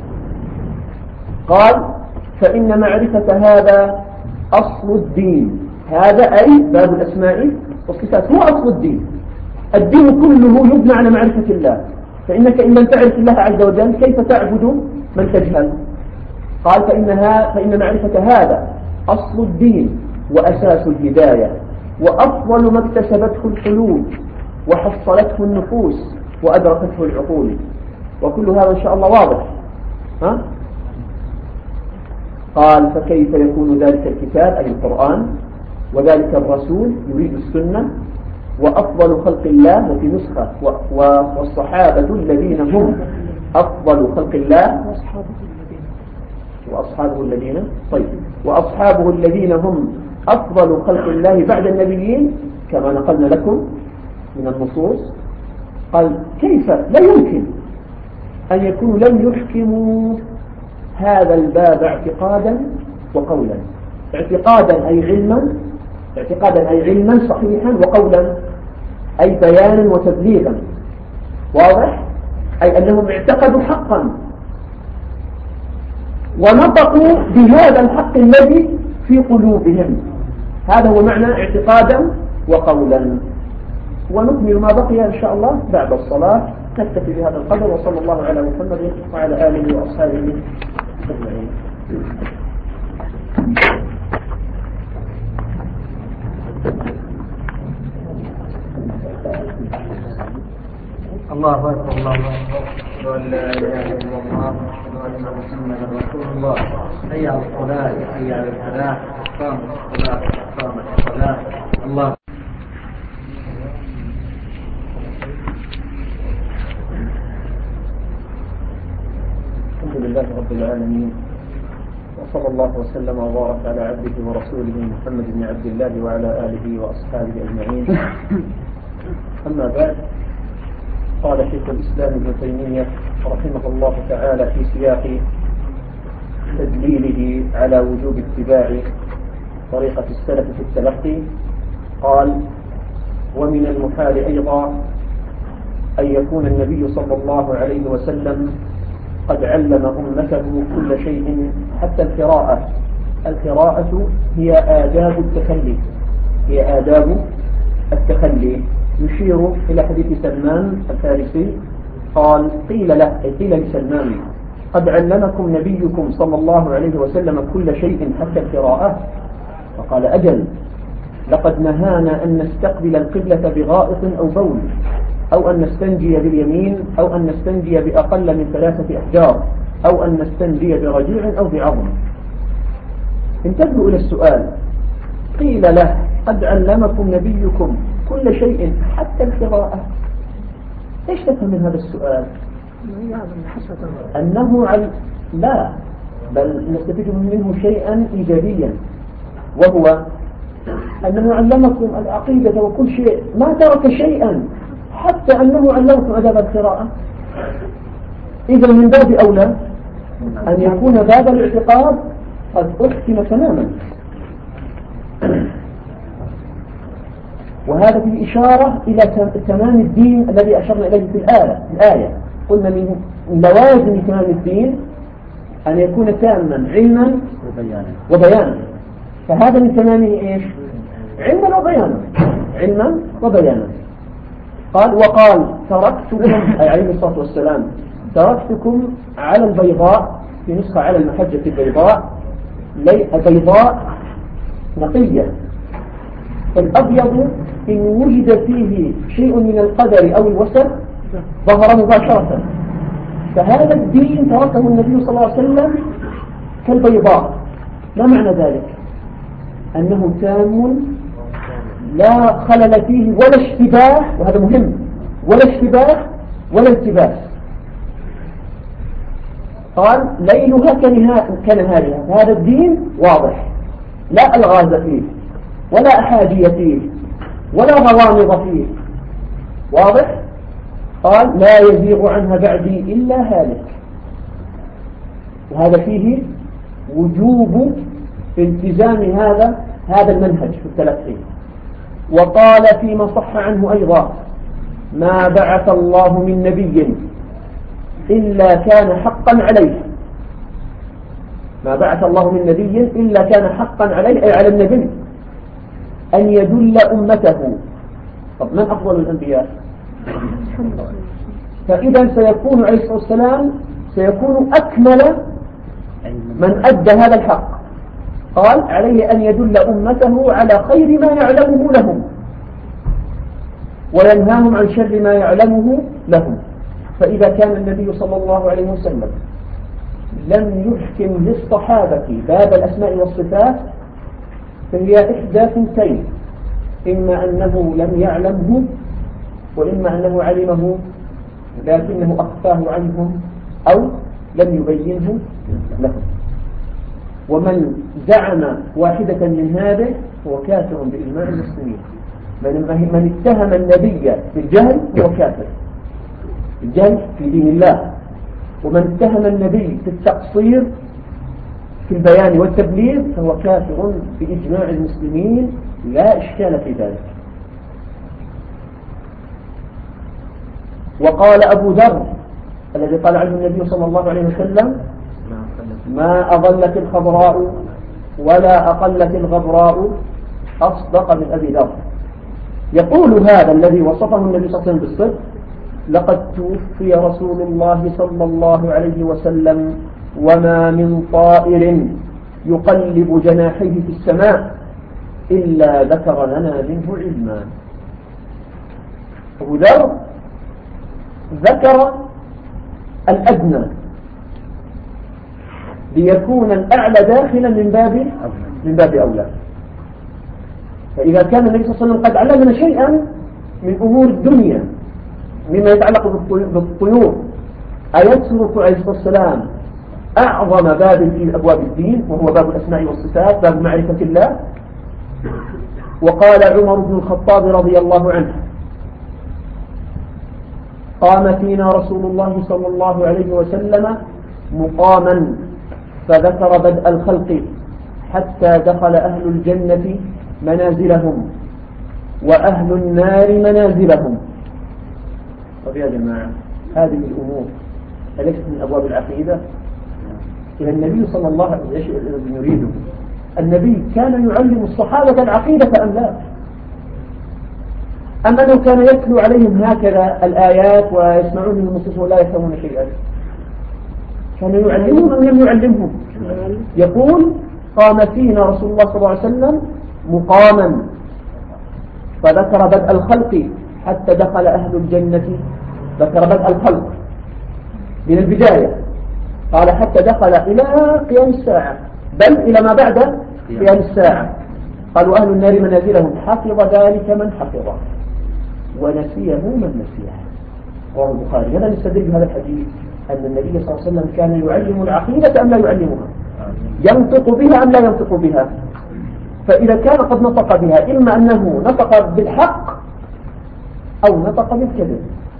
قال: فإن معرفة هذا أصل الدين. هذا أي باب الأسماء والصفات هو أصل الدين. الدين كله يبنى على معرفة الله، فإنك إن لم تعرف الله عز وجل كيف تعبد من تجهل؟ قال: فإن معرفة هذا أصل الدين وأساس الهداية، وأفضل ما اكتسبته القلوب وحصلته النفوس وأدركته العقول. وكل هذا إن شاء الله واضح. قال: فكيف يكون ذلك الكتاب أي القرآن، وذلك الرسول يريد السنة، وأفضل خلق الله، وفي نسخة والصحابة الذين هم أفضل خلق الله، وأصحابه الذين وأصحابه الذين هم أفضل خلق الله بعد النبيين، كما نقلنا لكم من النصوص. قال: كيف لا يمكن أن يكونوا لم يحكموا هذا الباب اعتقادا وقولا. اعتقادا أي علما صحيحا، وقولا أي بيانا وتبليغا. واضح؟ أي أنهم اعتقدوا حقا ونطقوا بهذا الحق الذي في قلوبهم. هذا هو معنى اعتقادا وقولا. ونكمل ما بقي إن شاء الله بعد الصلاة. نكتفي بهذا القدر، وصلى الله على محمد وعلى آله وأصحابه أجمعين. الله أكبر، الله أكبر، أشهد أن لا إله إلا الله، أشهد أن محمدا رسول الله. حي على الصلاة، حي على الفلاح، قامت الصلاة، قامت الصلاة. الله. الحمد لله رب العالمين، وصلى الله وسلم وبارك على عبده ورسوله محمد بن عبد الله وعلى آله وأصحابه أجمعين. أما بعد، قال شيخ الإسلام ابن تيمية رحمه الله تعالى في سياق تدليله على وجوب اتباع طريقة السلف في التلقي قال: ومن المحال أيضا أن يكون النبي صلى الله عليه وسلم قد علم أمته كل شيء حتى القراءة. القراءة هي آداب التخلي، هي آداب التخلي. يشير إلى حديث سلمان الفارسي قال: قيل له، أي قيل لسلمان: قد علمكم نبيكم صلى الله عليه وسلم كل شيء حتى القراءة؟ فقال: أجل، لقد نهانا أن نستقبل القبلة بغائط أو بول، أو أن نستنجي باليمين، أو أن نستنجي بأقل من 3 أحجار، أو أن نستنجي برجيع أو بعظم. انتبهوا إلى السؤال: قيل له: قد علمكم نبيكم كل شيء حتى القراءة. ايش تفهم من هذا السؤال؟ أنه لا، بل نستفيد منه شيئا إيجابيا، وهو أنه علمكم العقيدة وكل شيء، ما ترك شيئا، حتى أنه علمكم أداب القراءة. إذا من باب أولى أن يكون باب الاعتقاد قد أحكم تماما. وهذا في إشارة إلى تمام الدين الذي أشرنا إليه في الآية. قلنا من لوازم تمام الدين أن يكون تاما علما وبيانا. فهذا من تمامه إيش؟ علما وبيانا، علما وبيانا. وقال: تركتكم، أي عليه الصلاة والسلام، تركتكم على البيضاء، في نسخة على المحجة البيضاء، بيضاء نقية. الأبيض إن وجد فيه شيء من القدر أو الوسط ظهر مباشرة. فهذا الدين تركه النبي صلى الله عليه وسلم كالبيضاء. ما معنى ذلك؟ أنه تام لا خلل فيه ولا اشتباه، وهذا مهم، ولا اشتباه ولا التباس. قال: ليلها كنهارها. هذا الدين واضح، لا ألغاز فيه ولا أحادية فيه ولا غوامض فيه، واضح. قال: لا يزيغ عنها بعدي إلا هالك. وهذا فيه وجوب التزام هذا المنهج في التلقي. وقال فيما صح عنه أيضا: ما بعث الله من نبي إلا كان حقا عليه. ما بعث الله من نبي إلا كان حقا عليه، أي على النبي، أن يدل أمته. طب من أفضل الأنبياء؟ فإذا سيكون عليه الصلاة والسلام سيكون أكمل من أدى هذا الحق. قال: عليه أن يدل أمته على خير ما يعلمه لهم، وينهاهم عن شر ما يعلمه لهم. فإذا كان النبي صلى الله عليه وسلم لم يحكم للصحابة باب الأسماء والصفات، فهي إحدى ثنتين: إما أنه لم يعلمه، وإما أنه علمه لكنه أخفاه عنهم أو لم يبينه لهم. ومن زعم واحدة من هذه هو كافر بإجماع المسلمين. من اتهم النبي بالجهل هو كافر، الجهل في دين الله. ومن اتهم النبي في التقصير في البيان والتبليغ فهو كافر بإجماع المسلمين، لا إشكال في ذلك. وقال أبو ذر الذي قال عنه النبي صلى الله عليه وسلم: ما أضلت الخضراء ولا أقلت الغبراء أصدق من أبي ذر. يقول هذا الذي وصفه النبي صلى الله عليه وسلم بالصدق: لقد توفي رسول الله صلى الله عليه وسلم وما من طائر يقلب جناحيه في السماء إلا ذكر لنا منه علما. أبو ذر ذكر الأدنى ليكون الأعلى داخلا من باب أولى. فإذا كان النبي صلى الله عليه وسلم قد علمنا شيئا من أمور الدنيا مما يتعلق بالطيور، أيترك عليه الصلاة والسلام أعظم باب في أبواب الدين وهو باب الأسماء والصفات، باب معرفة الله؟ وقال عمر بن الخطاب رضي الله عنه: قام فينا رسول الله صلى الله عليه وسلم مقاما فذكر بدء الخلق حتى دخل أهل الجنة منازلهم وأهل النار منازلهم. طب يا جماعة هذه الأمور أليست من أبواب العقيدة؟ إلى النبي صلى الله عليه وسلم إيش نريده؟ النبي كان يعلم الصحابة العقيدة أم لا؟ أم أنه كان يتلو عليهم هكذا الآيات ويسمعون من النصوص ولا يفهمون شيئا؟ كان يعلمهم أم لم يعلمهم؟ يقول قام فينا رسول الله صلى الله عليه وسلم مقاما فذكر بدء الخلق حتى دخل أهل الجنة. ذكر بدء الخلق من البداية، قال حتى دخل إلى قيام الساعة، بل إلى ما بعد قيام الساعة. قالوا أهل النار منازلهم، حفظ ذلك من حفظه ونسيه من نسيه. رواه البخاري. هذا نستدل بهذا الحديث أن النبي صلى الله عليه وسلم كان يعلم العقيدة أم لا يعلمها؟ ينطق بها أم لا ينطق بها؟ فإذا كان قد نطق بها إما أنه نطق بالحق أو نطق بالكذب،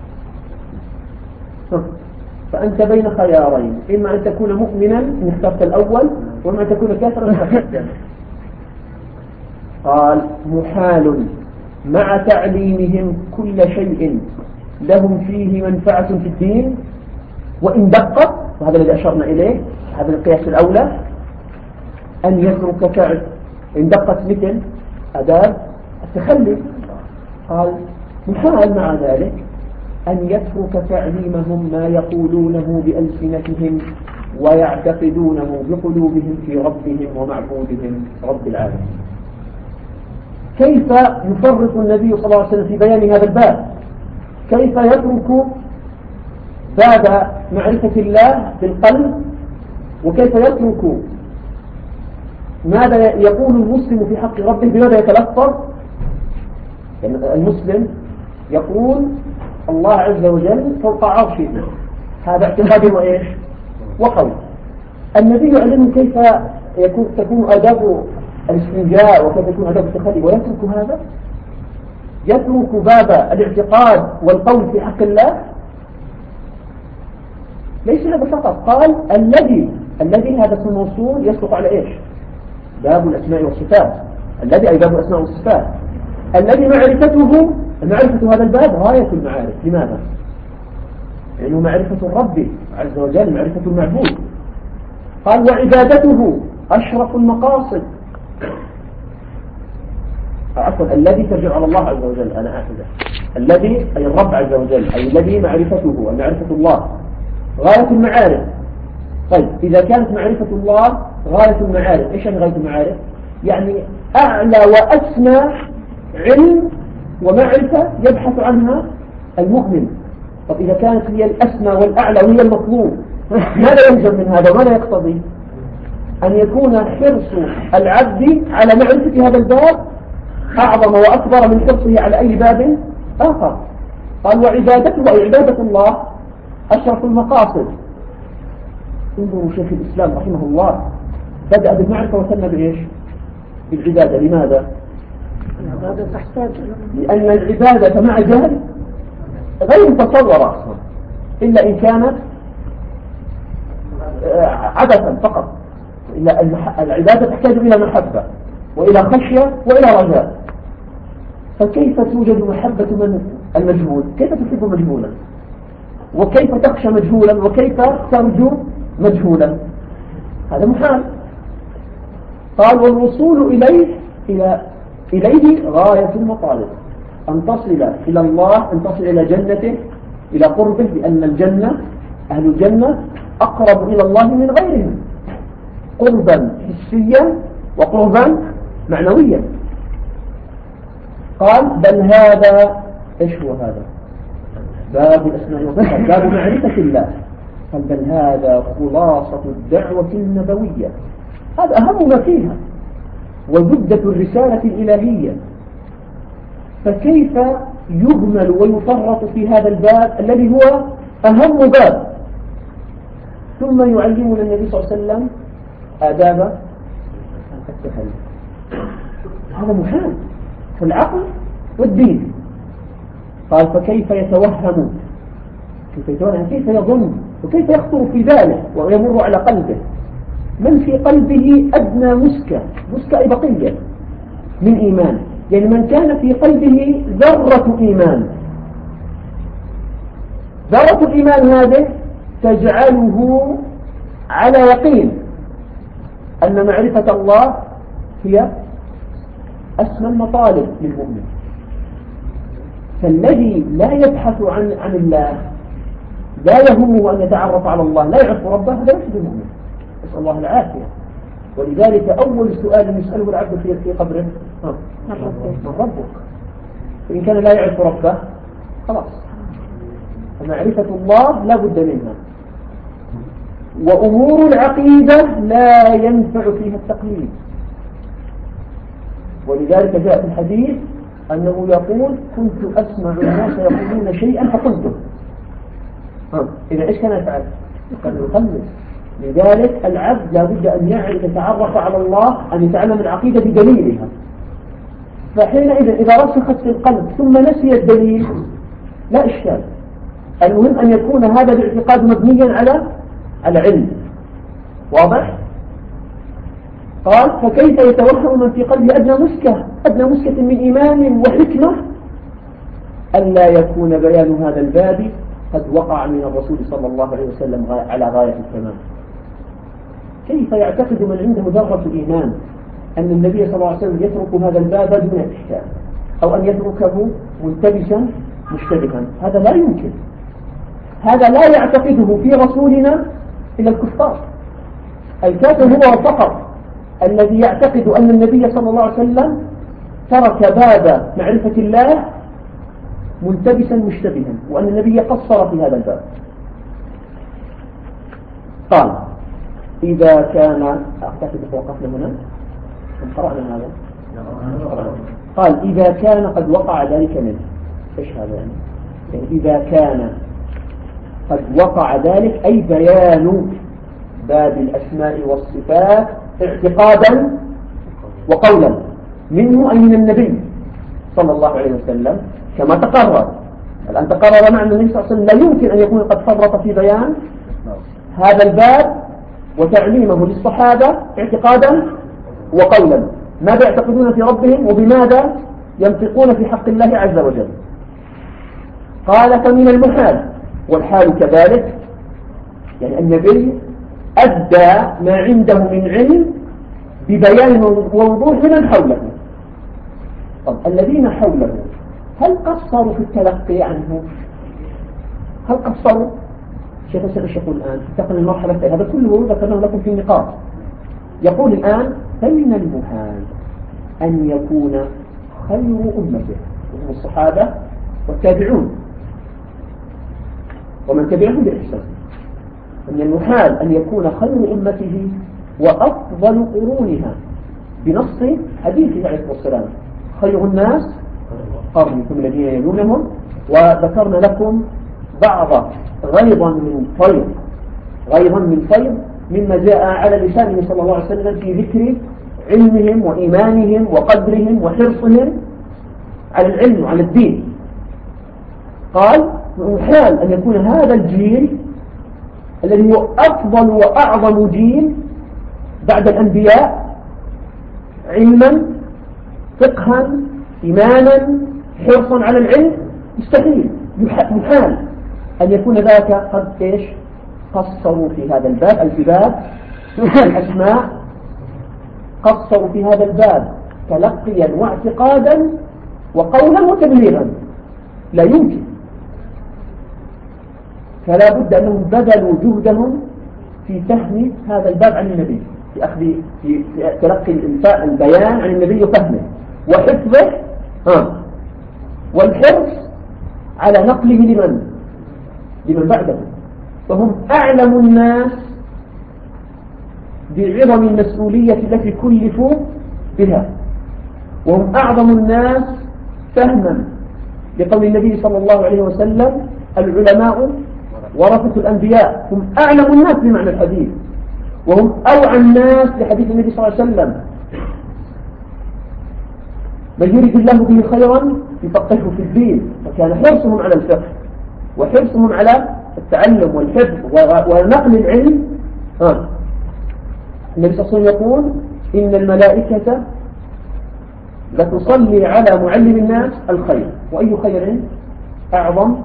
فأنت بين خيارين، إما أن تكون مؤمنا إن اخترت الأول، وإما أن تكون كافرا إن اخترت الثاني. قال محال مع تعليمهم كل شيء لهم فيه منفعة في الدين وإن دقت، وهذا الذي أشرنا إليه، هذا القياس الأولى، أن يترك فعل إن دقت مثل أداب التخلي. قال محال مع ذلك أن يترك تعليمهم ما يقولونه بألسنتهم ويعتقدونه بقلوبهم في ربهم ومعبودهم رب العالمين. كيف يفرق النبي صلى الله عليه وسلم في بيان هذا الباب؟ كيف يترك باب معرفة الله بالقلب، وكيف يترك ماذا يقول المسلم في حق ربه بماذا يتلفظ؟ يعني المسلم يقول الله عز وجل فوق عرشه، هذا اعتقاد وإيش وقول. النبي يعلم كيف تكون آداب الاستنجاء وكيف يكون آداب التخلي، ويترك هذا، يترك باب الاعتقاد والقول في حق الله. ليس هذا فقط، قال الذي هذا اسم موصول يسبق على إيش؟ باب الأسماء والصفات. الذي أي باب الأسماء والصفات، الذي معرفة هذا الباب غاية المعارف. لماذا؟ لأنه معرفة الرب عز وجل، معرفة المعبود. قال وعبادته أشرف المقاصد. عفوا الذي ترجع على الله عز وجل، أنا أعتذر. الذي أي الرب عز وجل، أي الذي معرفته معرفة الله غاية المعارف. طيب إذا كانت معرفة الله غاية المعارف، إيش يعني غاية المعارف؟ يعني أعلى وأسمى علم ومعرفة يبحث عنها المؤمن. طب إذا كانت هي الأسمى والأعلى وهي المطلوب، ماذا يلزم من هذا وماذا يقتضي؟ أن يكون حرص العبد على معرفة هذا الباب أعظم وأكبر من حرصه على أي باب آخر. قال وعبادته أي عبادة الله أشرف المقاصد. انظروا شيخ الإسلام رحمه الله بدأ بالمعرفة وثنى بإيش؟ بالعبادة. لماذا؟ العبادة تحتاج، لأن العبادة مع ذلك غير متصورة أصلا إلا إن كانت عبثا فقط. إلا العبادة تحتاج إلى محبة وإلى خشية وإلى رجاء. فكيف توجد محبة من المجهول؟ كيف تحب مجهولا؟ وكيف تخشى مجهولا؟ وكيف ترجو مجهولا؟ هذا محال. قال والوصول إليه غاية المطالب، أن تصل إلى الله، أن تصل إلى جنته، إلى قربه، لأن الجنة أهل الجنة أقرب إلى الله من غيرهم قربا حسيا وقربا معنويا. قال بل هذا إيش هو هذا؟ باب الأسماء والصفات، باب معرفة الله. قال بل هذا خلاصة الدعوة النبوية، هذا أهم ما فيها وزبدة الرسالة الإلهية. فكيف يجمل ويفرط في هذا الباب الذي هو أهم باب؟ ثم يعلمنا النبي صلى الله عليه وسلم آداب التخلي. هذا محال في العقل والدين. قال فكيف يتوهم كيف يظن وكيف يخطر في باله ويمر على قلبه من في قلبه أدنى مسكة أي بقية من إيمان، يعني من كان في قلبه ذرة إيمان، ذرة الإيمان هذه تجعله على يقين أن معرفة الله هي أسمى المطالب للمؤمن. فالذي لا يبحث عن الله، لا يهمه أن يتعرف على الله، لا يعرف ربه، هذا ليس بمؤمن، نسأل الله العافية. ولذلك أول سؤال يسأله العبد في قبره من ربك؟ فإن كان لا يعرف ربه خلاص، فمعرفة الله لا بد منها. وأمور العقيدة لا ينفع فيها التقليد، ولذلك جاء في الحديث أنه يقول كنت أسمع الناس يقولون شيئا فقلته. إذا إيش كان يفعل؟ كان يقلد. لذلك العبد لا بد أن يعرف يتعرف على الله، أن يتعلم العقيدة بدليلها. فحينئذ إذا رسخت في القلب ثم نسي الدليل لا إشكال، المهم أن يكون هذا الاعتقاد مبنيا على علم واضح. قال فكيف يتوهم من في قلبه أدنى مسكة من إيمان وحكمة ألا يكون بيان هذا الباب قد وقع من الرسول صلى الله عليه وسلم على غاية التمام. كيف يعتقد من عنده ذرة إيمان أن النبي صلى الله عليه وسلم يترك هذا الباب دون إشكال، أو أن يتركه ملتبسا مشتبها؟ هذا لا يمكن، هذا لا يعتقده في رسولنا إلا الكفار. الكافر هو فقط الذي يعتقد أن النبي صلى الله عليه وسلم ترك باب معرفة الله ملتبسا مشتبها، وأن النبي قصر في هذا الباب. قال إذا كان أعتقد توقفنا هنا قرأنا هذا. قال إذا كان قد وقع ذلك منه. إيش هذا يعني إذا كان قد وقع ذلك أي بيان باب الأسماء والصفات اعتقادا وقولا منه أي من النبي صلى الله عليه وسلم كما تقرر. الآن تقرر معنى النبي صلى الله عليه وسلم لا يمكن أن يكون قد فرط في بيان هذا الباب وتعليمه للصحابة اعتقادا وقولا. ماذا يعتقدون في ربهم وبماذا ينطقون في حق الله عز وجل؟ قال فمن المحال، والحال كذلك، يعني النبي أدى ما عنده من علم ببيان ووضوح من حوله. طب الذين حوله هل قصروا في التلقي عنه؟ هل قصروا؟ شيخ السبش يقول الآن تقل المرحلة الثانية، هذا كله ذكرناه لكم في النقاط. يقول الآن فمن المحال أن يكون خير أمته وهم الصحابة والتابعون ومن تبعهم بإحسان، من المحال أن يكون خير أمته وأفضل قرونها بنص حديثه عليه الصلاة والسلام خير الناس قرني ثم الذين يلونهم. وذكرنا لكم بعض غيظا من فيض مما جاء على لسانه صلى الله عليه وسلم في ذكر علمهم وإيمانهم وقدرهم وحرصهم على العلم وعلى الدين. قال محال أن يكون هذا الجيل الذي هو أفضل وأعظم جيل بعد الأنبياء علما فقها إيمانا حرصا على العلم، مستحيل محال أن يكون ذاك قد إيش قصروا في هذا الباب الباب الأسماء، قصروا في هذا الباب تلقيا واعتقادا وقولا وتبليغا، لا يمكن. فلا بد أنهم بذلوا جهدهم في فهم هذا الباب عن النبي، في تلقي البيان عن النبي وفهمه وحفظه والحرص على نقله لمن بعده. فهم أعلم الناس بعظم المسؤولية التي كلفوا بها، وهم أعظم الناس فهما لقول النبي صلى الله عليه وسلم العلماء ورثة الأنبياء. هم أعلم الناس بمعنى الحديث، وهم أوعى الناس لحديث النبي صلى الله عليه وسلم من يريد الله به خيرا يفقهه في الدين. فكان حرصهم على الفقه وحرصهم على التعلم والحفظ ونقل العلم النبي صلى الله عليه وسلم يقول إن الملائكة لتصلي على معلم الناس الخير، وأي خير أعظم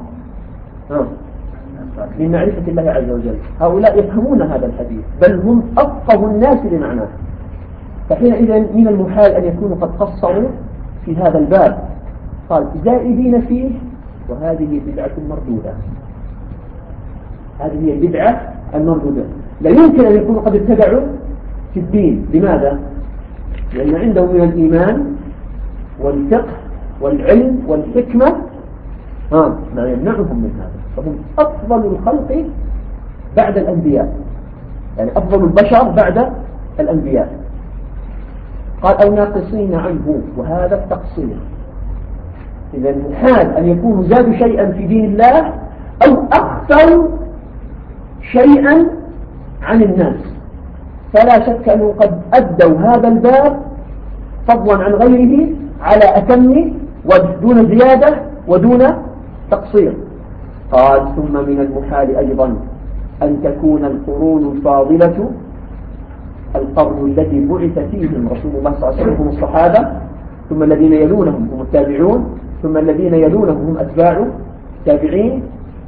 من معرفة الله عز وجل. هؤلاء يفهمون هذا الحديث، بل هم أفقه الناس لمعناه. فحينئذ من المحال أن يكونوا قد قصروا في هذا الباب. قال زائدين فيه، وهذه بدعة مردودة. هذه هي البدعة المردودة. لا يمكن أن يكونوا قد ابتدعوا في الدين. لماذا؟ لأن عندهم من الإيمان والفقه والعلم والحكمة ما يمنعهم من هذا. فهم أفضل الخلق بعد الأنبياء، يعني أفضل البشر بعد الأنبياء. قال أو ناقصين عنه، وهذا التقصير. إذا محال أن يكونوا زادوا شيئا في دين الله أو أخفوا شيئا عن الناس، فلا شك أنه قد أدوا هذا الباب فضلا عن غيره على أتم ودون زيادة ودون تقصير. قال ثم من المحال أيضا أن تكون القرون الفاضلة، القرن الذي بعث فيهم رسول الله صلى الله عليه وسلم هم الصحابة، ثم الذين يلونهم هم التابعون، ثم الذين يلونهم هم أتباع التابعين.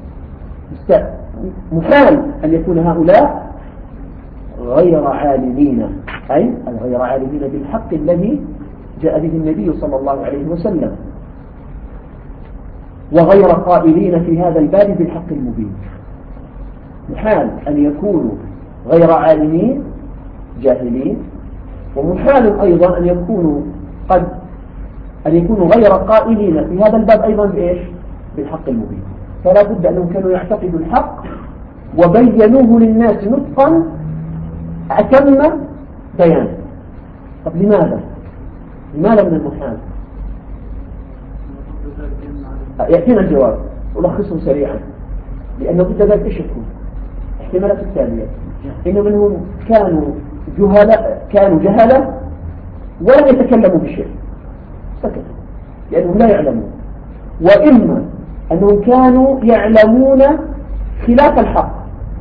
محال أن يكون هؤلاء غير عالمين، أي غير عالمين بالحق الذي جاء به النبي صلى الله عليه وسلم، وغير قائلين في هذا الباب بالحق المبين. محال أن يكونوا غير عالمين جاهلين، ومحال أيضا أن يكونوا غير قائلين في هذا الباب أيضا بإيش؟ بالحق المبين. فلا بد أنهم كانوا يعتقدوا الحق وبينوه للناس نطقا أتم بيان. طب لماذا من المحال؟ يأتينا الجواب ألخصه سريعا. لأنه ضد ذلك إيش يكون؟ احتمالات التالية: إن منهم كانوا جهلة ولم يتكلموا بشيء، سكتوا لأنهم لا يعلمون. وإما أنهم كانوا يعلمون خلاف الحق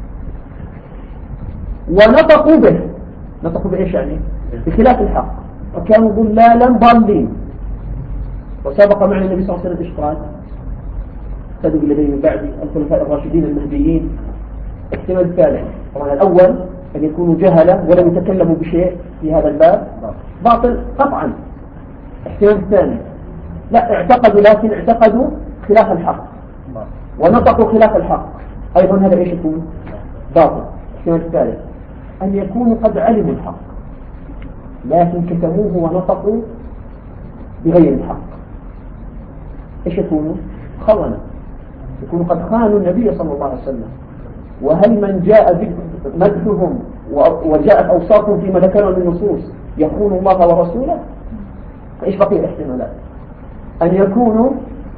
ونطقوا به. نطقوا بإيش يعني؟ بخلاف الحق، وكانوا ضلالا ضالين. وسبق معنا النبي صلى الله عليه وسلم إيش قال؟ اهتدوا بالذين من بعد الخلفاء الراشدين المهديين. احتمال الثالث طبعا الأول أن يكونوا جهلة ولم يتكلموا بشيء في هذا الباب، باطل قطعا. احتمال الثاني لا اعتقدوا، لكن اعتقدوا خلاف الحق ونطقوا خلاف الحق، أيضا هذا إيش يكون؟ باطل. احتمال الثالث أن يكونوا قد علموا الحق لكن كتموه ونطقوا بغير الحق. إيش يكونوا؟ خونة. يكونوا قد خانوا النبي صلى الله عليه وسلم. وهل من جاء مدحهم وجاءت أوصافهم فيما ذكروا من النصوص يخون الله ورسوله؟ إيش بقي الاحتمالات؟ أن يكونوا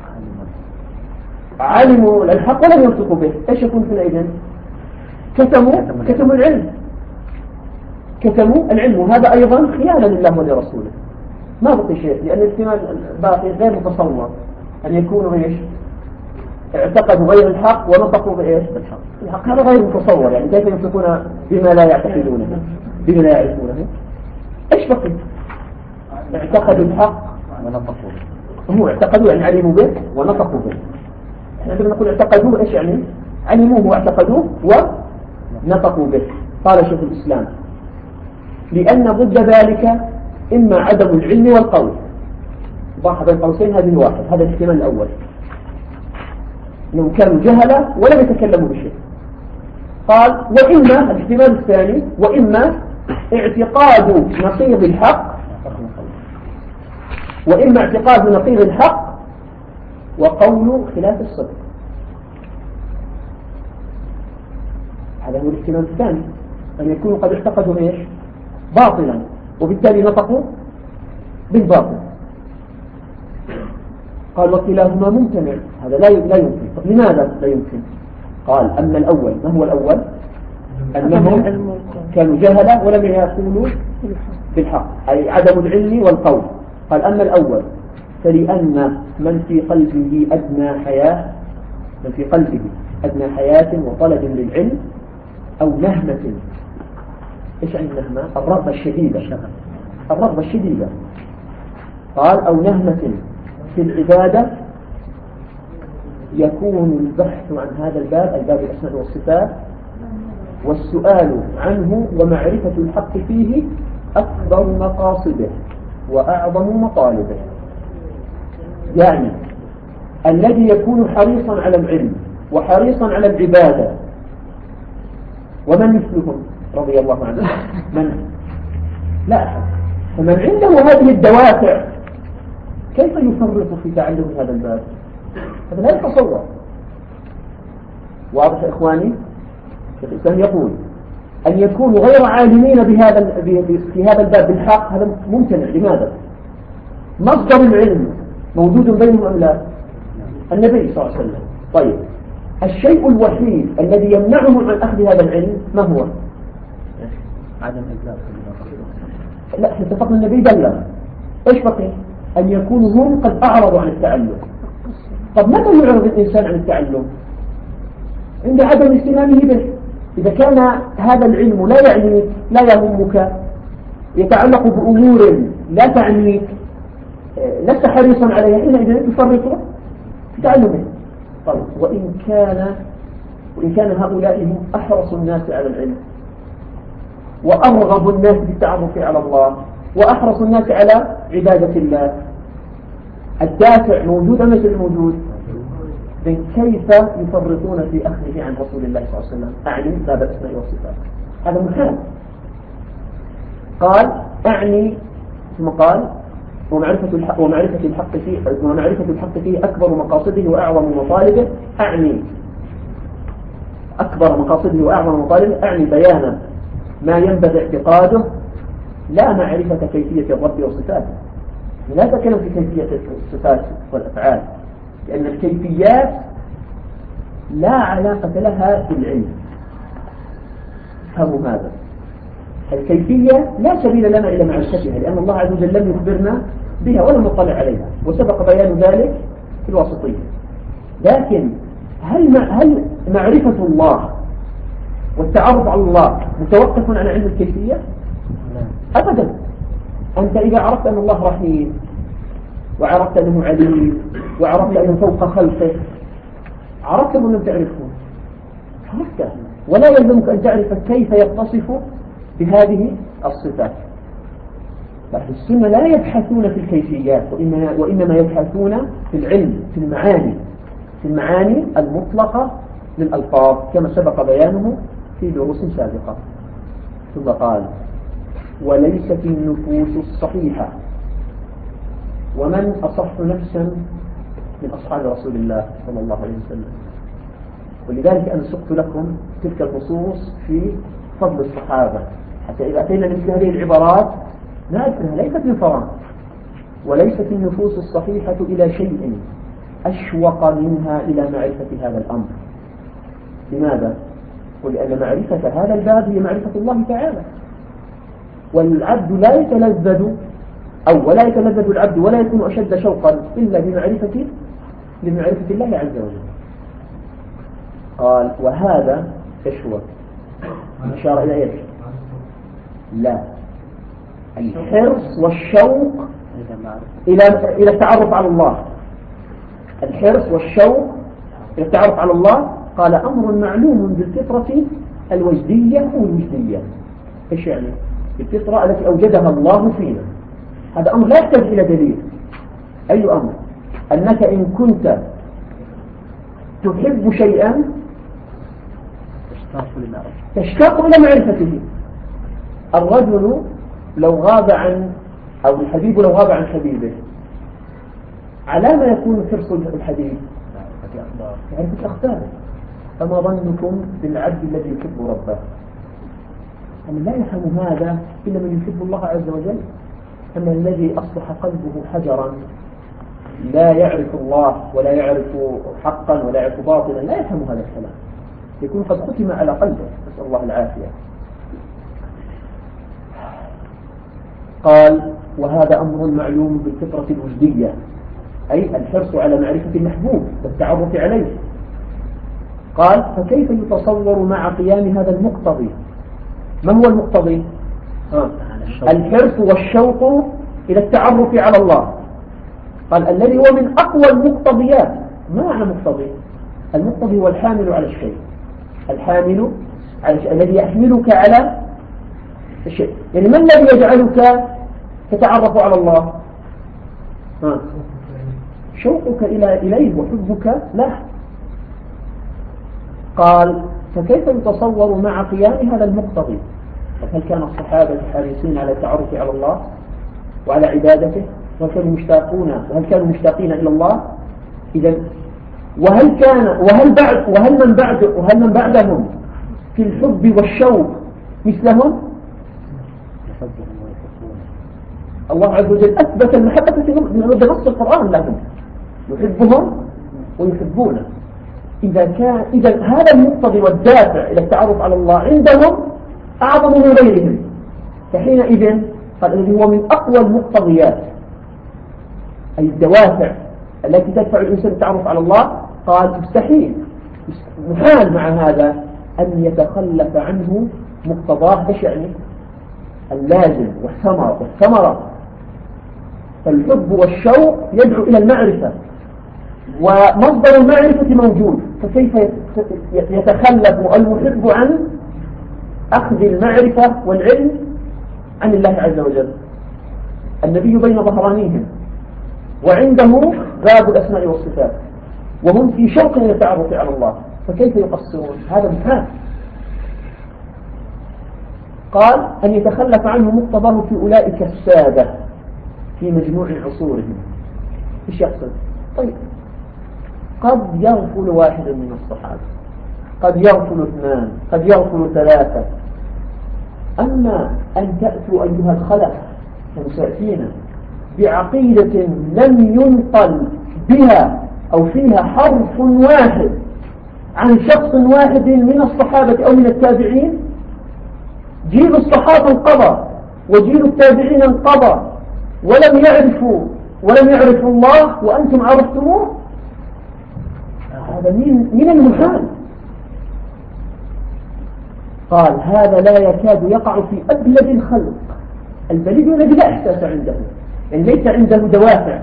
علموا الحق ولم ينطقوا به. إيش يكون حينئذ؟ كتموا العلم. كتموا العلم، وهذا أيضا خيانة لله ولرسوله. ما بقي شيء، لأن الاحتمال باقي غير متصور أن يكونوا إيش؟ اعتقدوا غير الحق ونطقوا بإيش؟ الحق. هذا غير متصور، يعني كيف ينطقون بما لا يعتقدونه، بما لا يعرفونه؟ إيش بقي؟ اعتقدوا الحق ونطقوا به. هم اعتقدوا يعني علموا به ونطقوا به. احنا عندما نقول اعتقدوه إيش يعني؟ علموه واعتقدوه ونطقوا به. قال شيخ الإسلام: لأن ضد ذلك إما عدم العلم والقول. ضاح بين قوسين هذه الواحد، هذا الاحتمال الأول، أنهم كانوا جهلة ولم يتكلموا بشيء. قال: وإما الاحتمال الثاني، وإما اعتقاد نقيض الحق، وإما اعتقاد نقيض الحق وقول خلاف الصدق. هذا هو الاحتمال الثاني، أن يكونوا قد اعتقدوا إيش؟ باطلا، وبالتالي نطقوا بالباطل. قال: وكلاهما ممتنع. هذا لا يمكن. طب لماذا لا يمكن؟ قال: أما الأول، ما هو الأول؟ أنهم كانوا جهلة ولم يقولوا بالحق، أي عدم العلم والقول. قال: أما الأول فلأن من في قلبه أدنى حياة من في قلبه أدنى حياة وطلب للعلم أو نهمة. إيش يعني النهمة؟ الرغبة الشديدة، الرغبة الشديدة. قال أو نهمة في العبادة، يكون البحث عن هذا الباب، الباب الأسماء والصفات، والسؤال عنه ومعرفة الحق فيه أكبر مقاصده وأعظم مطالبه. يعني الذي يكون حريصا على العلم وحريصا على العبادة، ومن مثلهم رضي الله عنه؟ من؟ لا أحد. فمن عنده هذه الدوافع كيف يفرط في تعلم هذا الباب؟ هذا لا يتصور. واضح إخواني؟ الإنسان يقول أن يكونوا غير عالمين في هذا الباب بالحق، هذا ممتنع. لماذا؟ مصدر العلم موجود بينهم أم لا؟ النبي صلى الله عليه وسلم. طيب، الشيء الوحيد الذي يمنعهم عن أخذ هذا العلم ما هو؟ عدم إبلاغ. لا، اتفقنا النبي بلغ. إيش بقي؟ أن يكونوا هم قد أعرضوا عن التعلم. طب متى يعرض الإنسان عن التعلم؟ عند عدم اهتمامه به. إذا كان هذا العلم لا يعنيك، لا يهمك، يتعلق بأمور لا تعنيك، لست حريصا عليها، حينئذ تفرط في تعلمه. طيب، وإن كان هؤلاء هم أحرص الناس على العلم وأرغب الناس بالتعرف على الله وأحرص الناس على عبادة الله، الدافع موجود أم غير موجود؟ كيف يفرطون في أخذه عن رسول الله صلى الله عليه وسلم؟ أعني باب الأسماء والصفات، هذا محال. قال أعني، ثم قال ومعرفة الحق فيه أكبر مقاصده وأعظم مطالبه. أعني أكبر مقاصده وأعظم مطالبه، أعني بيان ما ينبغي اعتقاده لا معرفة كيفية الرب وصفاته. لا تكلم في كيفية الصفات والأفعال، لأن الكيفيات لا علاقة لها بالعلم. فهموا هذا؟ الكيفية لا سبيل لنا إلى معرفتها، لأن الله عز وجل لم يخبرنا بها ولم نطلع عليها، وسبق بيان ذلك في الواسطية. لكن هل معرفة الله والتعرف على الله متوقف عن علم الكيفية؟ أبدا. أنت إذا عرفت أن الله رحيم، وعرفت أنه عليم، وعرفت أنه فوق خلقه، عرفت من لم تعرفه، عرفته، ولا يلزمك أن تعرف كيف يتصف بهذه الصفات. فأهل السنة لا يبحثون في الكيفيات، وإنما يبحثون في العلم، في المعاني المطلقة للألفاظ، كما سبق بيانه في دروس سابقة. ثم قال وليست النفوس الصحيحة. ومن أصح نفسا من أصحاب رسول الله صلى الله عليه وسلم؟ ولذلك أنا سقت لكم تلك النصوص في فضل الصحابة، حتى إذا أتينا مثل هذه العبارات نعرف أنها ليست من فراغ. وليست النفوس الصحيحة إلى شيء أشوق منها إلى معرفة هذا الأمر. لماذا؟ ولأن معرفة هذا الباب هي معرفة الله تعالى، والعبد لا يتلذذ ولا يتلذذ العبد ولا يكون أشد شوقا إلا بمعرفة الله عز وجل. قال وهذا أشوق، إشارة إلى إيش؟ لا، الحرص والشوق إلى التعرف على الله. الحرص والشوق إلى التعرف على الله، قال أمر معلوم بالفطرة الوجدية والوجدية. إيش يعني؟ الفطرة التي أوجدها الله فينا، هذا أمر لا يحتاج إلى دليل. أي أمر؟ أنك إن كنت تحب شيئا تشتاق إلى معرفته. الرجل لو غاب أو الحبيب لو غاب عن حبيبه، على ما يكون حرص الحبيب؟ يعرف الأخبار. فما ظنكم بالعبد الذي يحب ربه؟ ومن لا يفهم هذا إلا من يحب الله عز وجل. أما الذي أصبح قلبه حجرا لا يعرف الله ولا يعرف حقا ولا يعرف باطلا، لا يفهم هذا الكلام، يكون قد ختم على قلبه، نسأل الله العافية. قال وهذا أمر معلوم بالفطرة الوجدية، أي الحرص على معرفة المحبوب والتعرف عليه. قال فكيف يتصور مع قيام هذا المقتضي؟ ما هو المقتضي؟ الحرص والشوق إلى التعرف على الله. قال الذي هو من أقوى المقتضيات. ما معنى مقتضي؟ المقتضي هو الحامل على الشيء، الحامل على الشيء الذي يحملك على الشيء. يعني ما الذي يجعلك تتعرف على الله؟ شوقك إليه وحبك له. قال فكيف يتصور مع قيام هذا المقتضي؟ هل كان الصحابة حريصين على التعرف على الله وعلى عبادته؟ وهل كانوا مشتاقين إلى الله؟ إذا وهل من بعدهم في الحب والشوق مثلهم؟ الله عز وجل أثبت المحبة في نص القرآن لهم، يحبهم ويحبونه. إذا هذا المقتضي والدافع إلى التعرف على الله عندهم أعظم من غيرهم، فحينئذ قال الذي هو من أقوى المقتضيات أي الدوافع التي تدفع الإنسان التعرف على الله، قال مستحيل محال مع هذا أن يتخلف عنه مقتضاه. ايش يعني؟ اللازم والثمرة. فالحب والشوق يدعو إلى المعرفة، ومصدر المعرفة موجود، فكيف يتخلف المحب عن أخذ المعرفة والعلم عن الله عز وجل؟ النبي بين ظهرانيهم وعنده باب الأسماء والصفات، وهم في شوق إلى التعرف على الله، فكيف يقصرون؟ هذا محال. قال أن يتخلف عنه مقتضاه في أولئك السادة في مجموع عصورهم. إيش يقصد؟ طيب قد يغفل واحد من الصحابة، قد يغفل اثنان، قد يغفل ثلاثة. أما أن تأتوا أيها الخلف كمسأتين بعقيدة لم ينقل بها أو فيها حرف واحد عن شخص واحد من الصحابة أو من التابعين، جيل الصحابة انقضى وجيل التابعين انقضى ولم يعرفوا الله وأنتم عرفتموه، هذا من المحال. قال هذا لا يكاد يقع في أبلد الخلق، البليد الذي لا إحساس عنده، يعني ليس عنده دوافع.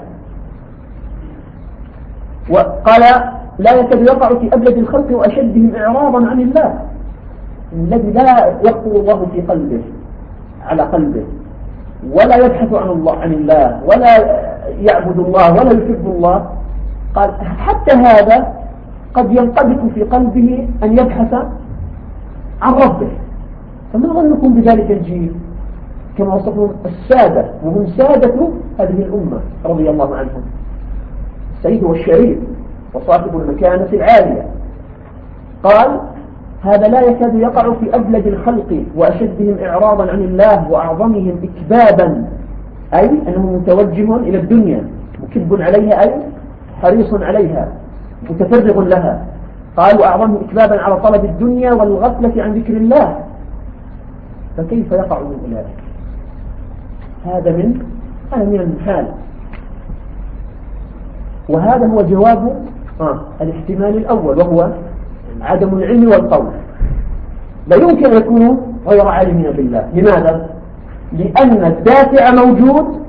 وقال لا يكاد يقع في أبلد الخلق وأشدهم إعراضا عن الله، الذي لا يخطر الله في قلبه على قلبه، ولا يبحث عن الله ولا يعبد الله ولا يحب الله. قال حتى هذا قد ينقذف في قلبه أن يبحث عن ربه. فما ظنكم بذلك الجيل كما وصفهم السادة، وهم سادة هذه الأمة رضي الله عنهم، السيد والشريف وصاحب المكانة العالية. قال هذا لا يكاد يقع في أبلد الخلق وأشدهم إعراضا عن الله وأعظمهم إكبابا، أي أنه متوجه إلى الدنيا مكب عليها، أي حريص عليها متفرغ لها. قال وأعظمهم إكبابا على طلب الدنيا والغفلة عن ذكر الله، فكيف يقع من أولئك؟ هذا من المحال. وهذا هو جواب الاحتمال الأول، وهو عدم العلم والقول. لا يمكن أن يكونوا غير عالمين بالله. لماذا؟ لأن الدافع موجود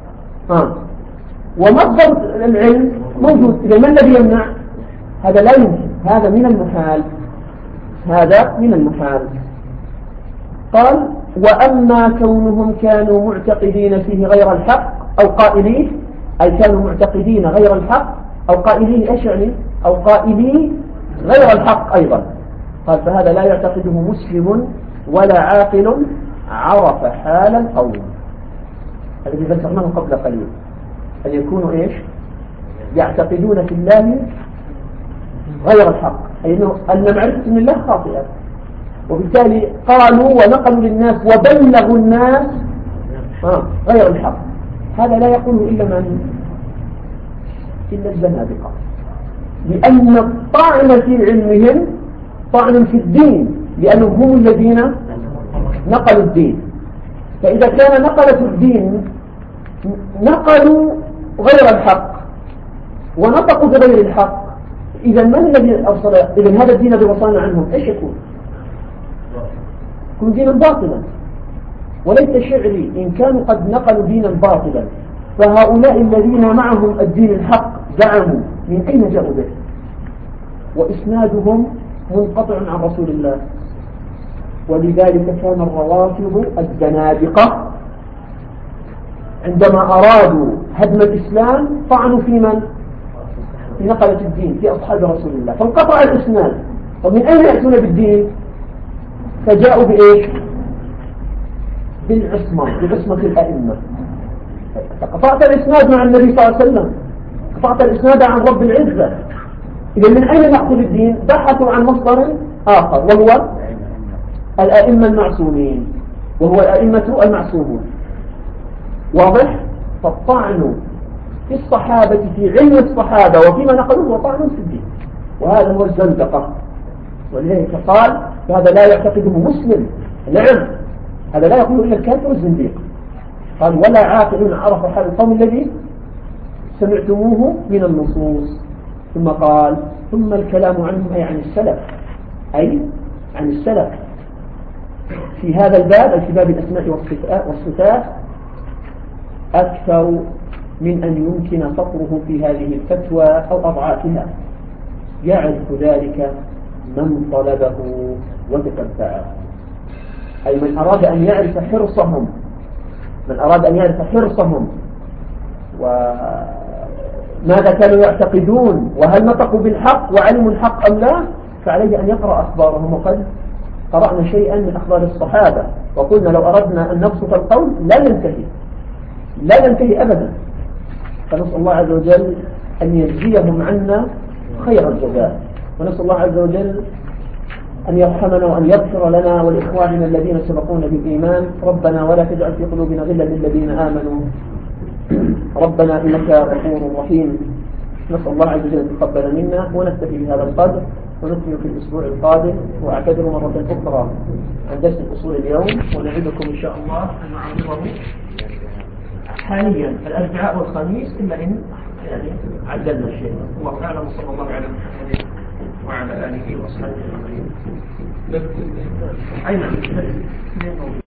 ومصدر العلم موجود. إذا ما الذي يمنع؟ هذا لا يمكن، هذا من المحال، هذا من المحال. قال وأما كونهم كانوا معتقدين فيه غير الحق أو قائليه، أي كانوا معتقدين غير الحق أو قائليه، إيش يعني؟ أو قائليه غير الحق أيضا. قال فهذا لا يعتقده مسلم ولا عاقل عرف حال القوم الذي ذكرناه قبل قليل، أن يكونوا إيش؟ يعتقدون في الله غير الحق، أي أن معرفة من الله خاطئة، وبالتالي قالوا ونقلوا للناس وبلغوا الناس غير الحق. هذا لا يقوله إلا الزنادقة، لأن الطعن في علمهم طعن في الدين، لأنهم هم الذين نقلوا الدين. فإذا كان نقلة الدين نقلوا غير الحق ونطقوا بغير الحق، إذا من الذي أرسل؟ إذا هذا الدين الذي وصلنا عنهم إيش يكون؟ يكون دينا باطلا. وليس شعري إن كانوا قد نقلوا دينا باطلا فهؤلاء الذين معهم الدين الحق زعموا من أين جاءوا به؟ وإسنادهم منقطع عن رسول الله. ولذلك كان الروافض الزنادقة عندما أرادوا هدم الإسلام طعنوا في من؟ في نقلة الدين، في أصحاب رسول الله، فانقطع الإسناد. ومن أين يأتون بالدين؟ فجاءوا بإيش؟ بعصمة الأئمة. قطعت الإسناد مع النبي صلى الله عليه وسلم، قطعت الإسناد عن رب العزة. إذا من أين نأخذ الدين؟ بحثوا عن مصدر آخر وهو الأئمة المعصومين، وهو الأئمة المعصومون. واضح؟ فالطعن في الصحابة في علم الصحابة وفيما نقلوه وطعن في الدين، وهذا هو الزندقة. ولذلك قال هذا لا يعتقده مسلم. نعم، هذا لا يقول إلا الكافر الزنديق. قال ولا عاقل عرف حال القوم الذي سمعتموه من النصوص. ثم قال ثم الكلام عنهم أي عن السلف، أي عن السلف في هذا الباب، في باب الأسماء والصفات، أكثر من أن يمكن سطره في هذه الفتوى أو أضعافها. يعرف ذلك من طلبه وتتبعه، أي من أراد أن يعرف حرصهم، من أراد أن يعرف حرصهم وماذا كانوا يعتقدون وهل نطقوا بالحق وعلموا الحق أم لا، فعليه أن يقرأ أخبارهم. وقد قرأنا شيئا من أخبار الصحابة وقلنا لو أردنا أن نبسط القول لا ننتهي أبدا. فنسأل الله عز وجل أن يجزيهم عنا خير الجزاء، ونسأل الله عز وجل أن يرحمنا وأن يغفر لنا ولإخواننا الذين سبقونا بالإيمان. ربنا ولا تجعل في قلوبنا غلا للذين آمنوا ربنا إنك غفور رحيم. نسأل الله عز وجل أن يتقبل منا، ونكتفي بهذا القدر، ونكمل في الأسبوع القادم. وأعتذر مرة أخرى عن درس الأصول اليوم، ونعدكم إن شاء الله أن نعرضه حاليا الأربعاء والخميس، إلا إن يعني عدلنا الشيء. الله أعلم، صلى الله على محمد وعلى آله وصحبه أجمعين.